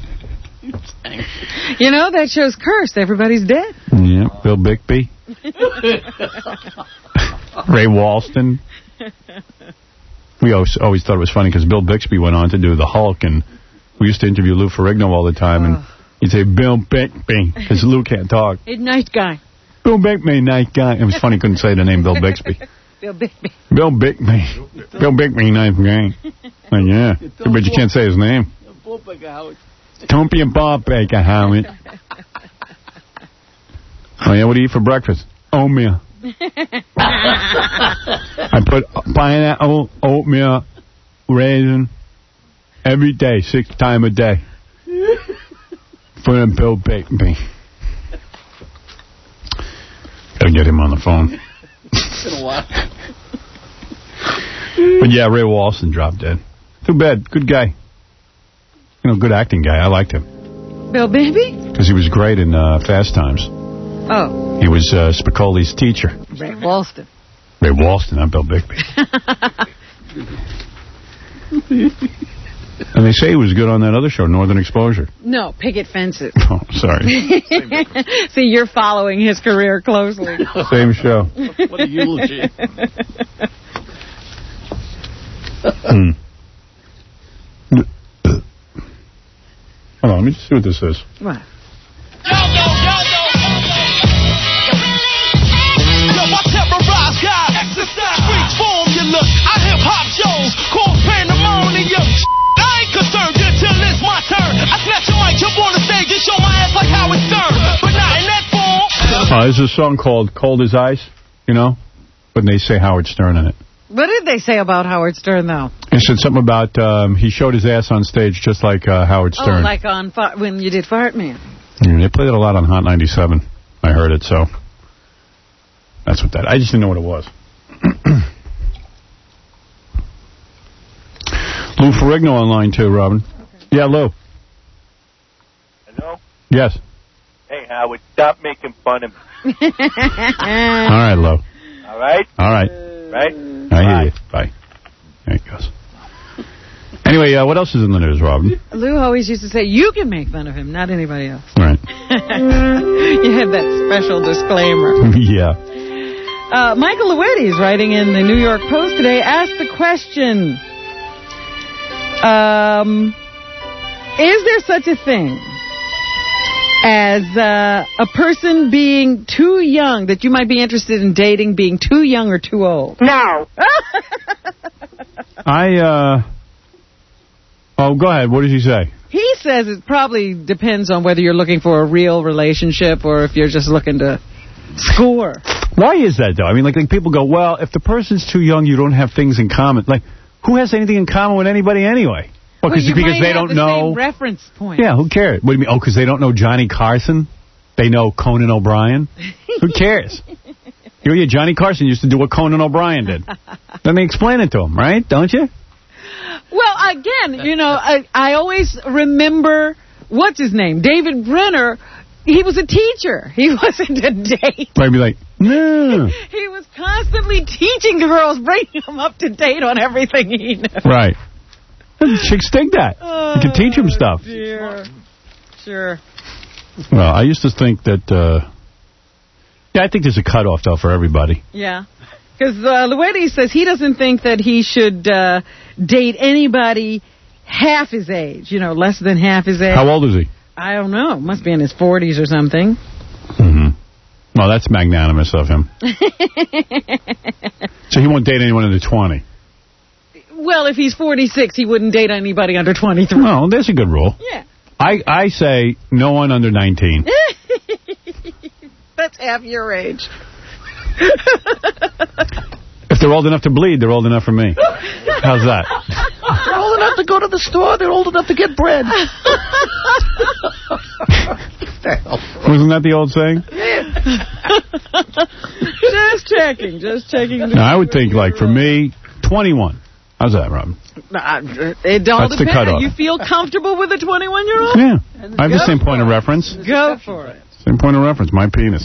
You know, that show's cursed. Everybody's dead. Yeah, Bill Bixby. Ray Walston. We always, always thought it was funny because Bill Bixby went on to do the Hulk, and we used to interview Lou Ferrigno all the time, and he'd say, Bill Bixby, because Lou can't talk. He's a nice guy. Bill Bixby, nice guy. It was funny, couldn't say the name Bill Bixby. Bill Bixby. Bill Bixby. Bill Bixby, nice guy. Oh, yeah. But you can't say his name. Don't be a ball baker, Howard. Oh, yeah, what do you eat for breakfast? Oatmeal. I put pineapple, oatmeal, raisin, every day, six times a day. For him, Bill Bixby. Gotta get him on the phone. It's been a while. But yeah, Ray Walston dropped dead. Too bad. Good guy. You know, good acting guy. I liked him. Bill Bixby? Because he was great in uh, Fast Times. Oh. He was uh, Spicoli's teacher. Ray Walston. Ray Walston, not Bill Bixby. And they say he was good on that other show, Northern Exposure. No, Picket Fences. Oh, sorry. See, you're following his career closely. Same show. What a eulogy. Hmm. Hold on, let me just see what this is. What? I hip-hop shows cause pandemonium. I ain't concerned until it's my turn. I snatch a mic, jump on the stage and show my ass like Howard Stern. But not in that form. Oh, there's a song called Cold as Ice, you know? But they say Howard Stern in it. What did they say about Howard Stern, though? They said something about um, he showed his ass on stage just like uh, Howard Stern. Oh, like on Fa- when you did Fart Man. Yeah, they played it a lot on Hot ninety-seven. I heard it, so that's what that... I just didn't know what it was. Lou Ferrigno online, too, Robin. Okay. Yeah, Lou. Hello? Yes. Hey, Howard, stop making fun of me. All right, Lou. All right? All right. Right? I hear you. Bye. There it goes. Anyway, uh, what else is in the news, Robin? Lou always used to say, you can make fun of him, not anybody else. Right. You had that special disclaimer. Yeah. Uh, Michael Luetti is writing in the New York Post today, asked the question, um, is there such a thing as uh, a person being too young, that you might be interested in dating, being too young or too old? No. I, uh... Oh, go ahead. What did he say? He says it probably depends on whether you're looking for a real relationship or if you're just looking to score. Why is that, though? I mean, like, like people go, well, if the person's too young, you don't have things in common. Like, who has anything in common with anybody anyway? Well, well, you because might they have don't the know. Same reference point. Yeah, who cares? What do you mean? Oh, because they don't know Johnny Carson? They know Conan O'Brien? Who cares? You know, yeah, Johnny Carson used to do what Conan O'Brien did. Then they explain it to him, right? Don't you? Well, again, you know, I, I always remember, what's his name? David Brenner. He was a teacher. He wasn't a date. I'd be like, no. He was constantly teaching girls, bringing them up to date on everything he knew. Right. Chicks dig that. Oh, you can teach them stuff. Dear. Sure. Well, I used to think that, uh, yeah, I think there's a cutoff, though, for everybody. Yeah. Because uh, Luetti says he doesn't think that he should uh, date anybody half his age, you know, less than half his age. How old is he? I don't know. Must be in his forties or something. Mm-hmm. Well, that's magnanimous of him. So he won't date anyone under twenty. Well, if he's forty-six, he wouldn't date anybody under twenty-three. Well, there's a good rule. Yeah. I, I say no one under nineteen. That's half your age. If they're old enough to bleed, they're old enough for me. How's that? They're old enough to go to the store. They're old enough to get bread. Wasn't that the old saying? Just checking, just checking. No, I would think, like, for me, twenty-one. How's that, Robin? Uh, it all That's the depends. cutoff. You feel comfortable with a twenty-one-year-old? Yeah. I have the same point of reference. Go for it. Same point of reference, my penis.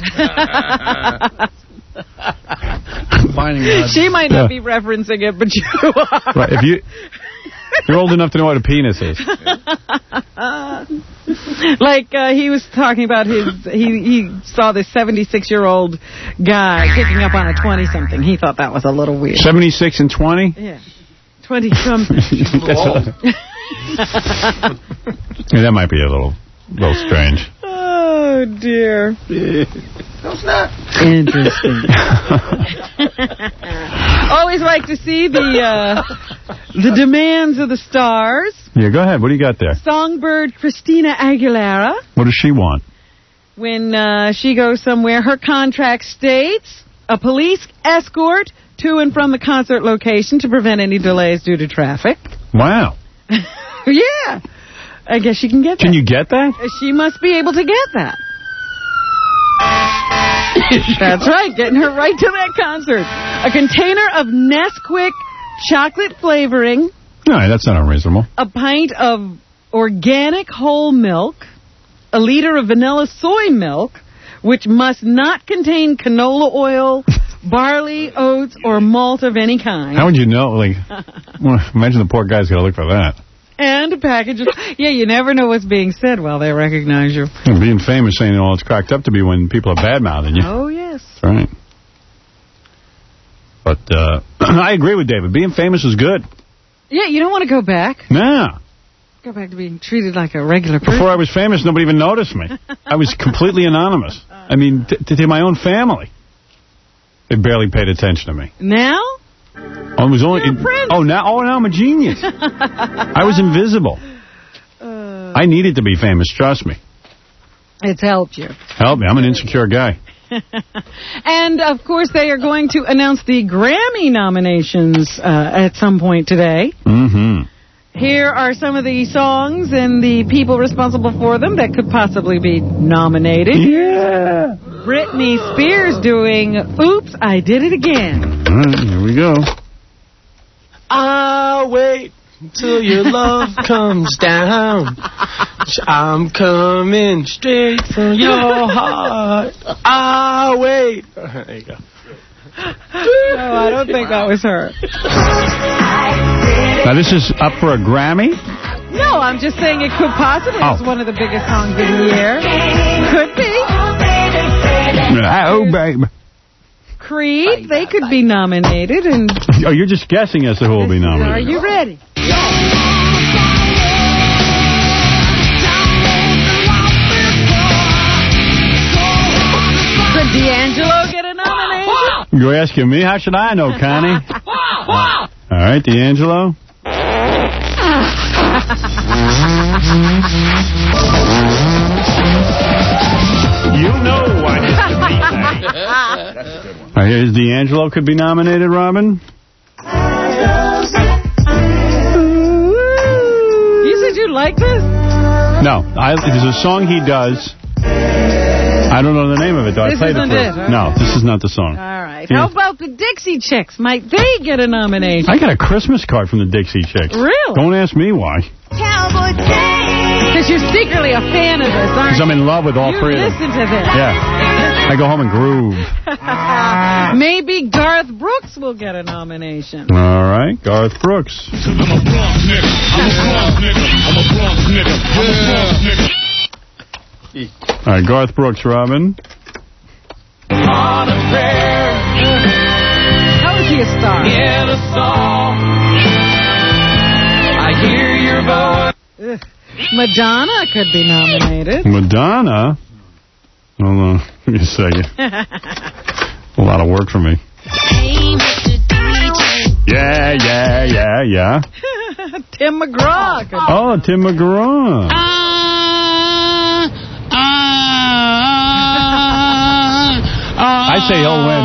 She might not Yeah. be referencing it, but you are. Right, if you... You're old enough to know what a penis is. Like uh, he was talking about his, he he saw this seventy-six-year-old guy picking up on a twenty-something. He thought that was a little weird. seventy-six and twenty? Yeah, twenty-something. Yeah, that might be a little, little strange. Oh dear. No, it's not. Interesting. Always like to see the uh, the demands of the stars. Yeah, go ahead. What do you got there? Songbird Christina Aguilera. What does she want? When uh, she goes somewhere, her contract states a police escort to and from the concert location to prevent any delays due to traffic. Wow. Yeah. I guess she can get that. Can you get that? She must be able to get that. That's right, getting her right to that concert. A container of Nesquik chocolate flavoring. All right, that's not unreasonable. A pint of organic whole milk. A liter of vanilla soy milk, which must not contain canola oil, barley, oats, or malt of any kind. How would you know? Like, well, imagine the poor guy's got to look for that. And a package of... Yeah, you never know what's being said while they recognize you. And being famous ain't all it's cracked up to be when people are bad-mouthing you. Oh, yes. That's right. But uh, I agree with David. Being famous is good. Yeah, you don't want to go back. Nah. Go back to being treated like a regular person. Before I was famous, nobody even noticed me. I was completely anonymous. I mean, t- to my own family. They barely paid attention to me. Now? Oh, it was only, it, oh, now, oh, now I'm a genius. I was invisible. Uh, I needed to be famous, trust me. It's helped you. Help me, I'm an insecure guy. And, of course, they are going to announce the Grammy nominations uh, at some point today. Mm-hmm. Here are some of the songs and the people responsible for them that could possibly be nominated. Yeah. Britney Spears doing Oops, I Did It Again. All right, here we go. I'll wait till your love comes down. I'm coming straight from your heart. I'll wait. There you go. No, I don't think that was her. Now, this is up for a Grammy? No, I'm just saying it could possibly Oh. be one of the biggest songs of the year. Could be. Oh, babe. Creed, they could be nominated. And Oh, you're just guessing as to who will be nominated. are you ready? Could D'Angelo get a nomination? You're asking me? How should I know, Connie? All right, D'Angelo. You know I used to be that. All right, here's D'Angelo could be nominated, Robin. You said you like this? No, I, there's a song he does. I don't know the name of it, though. This I played it isn't for it, huh? No, this is not the song. All right. Yeah. How about the Dixie Chicks? Might they get a nomination? I got a Christmas card from the Dixie Chicks. Really? Don't ask me why. Because you're secretly a fan of this, aren't Because you? I'm in love with all you three of them. listen to this. Yeah. I go home and groove. Maybe Garth Brooks will get a nomination. All right, Garth Brooks. I'm a Bronx nigga. I'm a Bronx nigga. I'm a Bronx nigga. I'm a Bronx nigga. All right, Garth Brooks, Robin. On a prayer. How is he a star? In a song. I hear your voice. Ugh. Madonna could be nominated. Madonna? Hold on. Give me a second. A lot of work for me. Yeah, yeah, yeah, yeah. Tim McGraw. Could Oh, Tim McGraw. I say he'll win.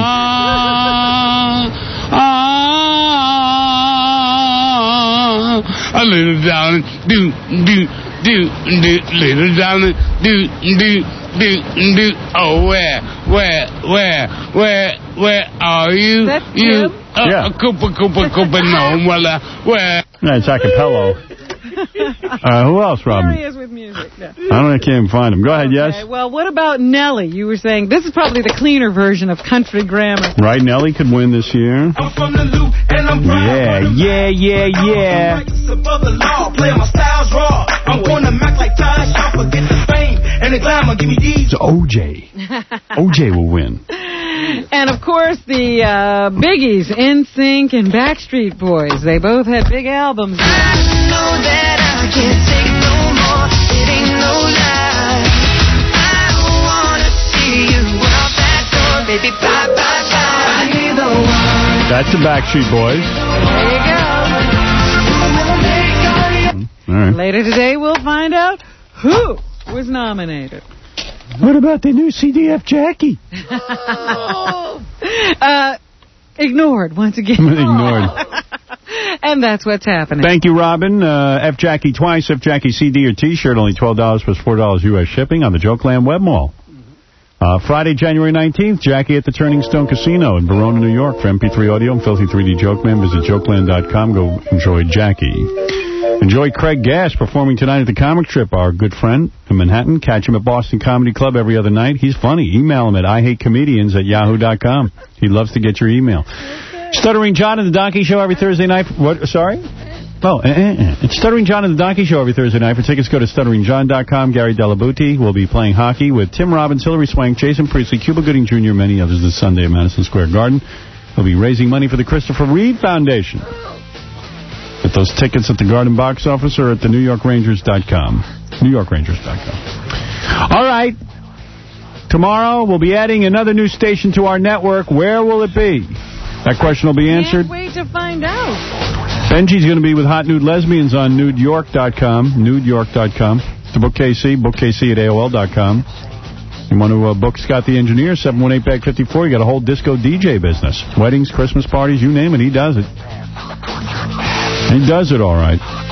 a little darling, do, do, do, do, little darling, do, do, do, do. Oh, where, where, where, where, where are you? That's you, Tim? uh, Yeah. Cooper, Cooper, Cooper, no, well, uh, where? That's acapella. Uh, who else, There Robin? he is with music. Yeah. I don't know. I can't even find him. Go ahead, Okay, yes? well, what about Nelly? You were saying this is probably the cleaner version of country grammar. Right, Nelly could win this year. I'm from the loop and I'm Yeah, yeah, yeah, yeah. above the law, play my styles raw. I'm gonna Mac like Ty Shaw, forget the fame and the glamour, give me these. It's O J. O J will win. And, of course, the uh, Biggies, N Sync and Backstreet Boys. They both had big albums. I know that I can't take no more. It ain't no lie. I wanna see you out that door, baby. Bye, bye, bye. I need the one. That's the Backstreet Boys. There you go. All right. Later today, we'll find out who was nominated. What about the new C D F Jackie? uh, ignored once again. Ignored. And that's what's happening. Thank you, Robin. Uh, F Jackie twice. F Jackie C D or T-shirt, only twelve dollars plus four dollars U S shipping on the Jokeland Web Mall. Uh, Friday, January nineteenth, Jackie at the Turning Stone Casino in Verona, New York. For M P three audio and Filthy three D Jokeman, visit jokeland dot com. Go enjoy Jackie. Enjoy Craig Gass performing tonight at the Comic Trip, our good friend in Manhattan. Catch him at Boston Comedy Club every other night. He's funny. Email him at I hate comedians at yahoo dot com. He loves to get your email. Okay. Stuttering John and the Donkey Show every Thursday night. What? Sorry? Oh, eh, eh, eh. It's Stuttering John and the Donkey Show every Thursday night. For tickets, go to stuttering john dot com. Gary Delabuti will be playing hockey with Tim Robbins, Hillary Swank, Jason Priestley, Cuba Gooding Junior, and many others this Sunday at Madison Square Garden. He'll be raising money for the Christopher Reeve Foundation. Get those tickets at the Garden box office or at the new york rangers dot com. new york rangers dot com. All right. Tomorrow, we'll be adding another new station to our network. Where will it be? That question will be answered. Can't wait to find out. Benji's going to be with Hot Nude Lesbians on nude york dot com. nude york dot com. To book K C, book K C at A O L dot com. You want to uh, book Scott the Engineer, seven one eight bag fifty-four. You got a whole disco D J business. Weddings, Christmas parties, you name it, he does it. He does it all right.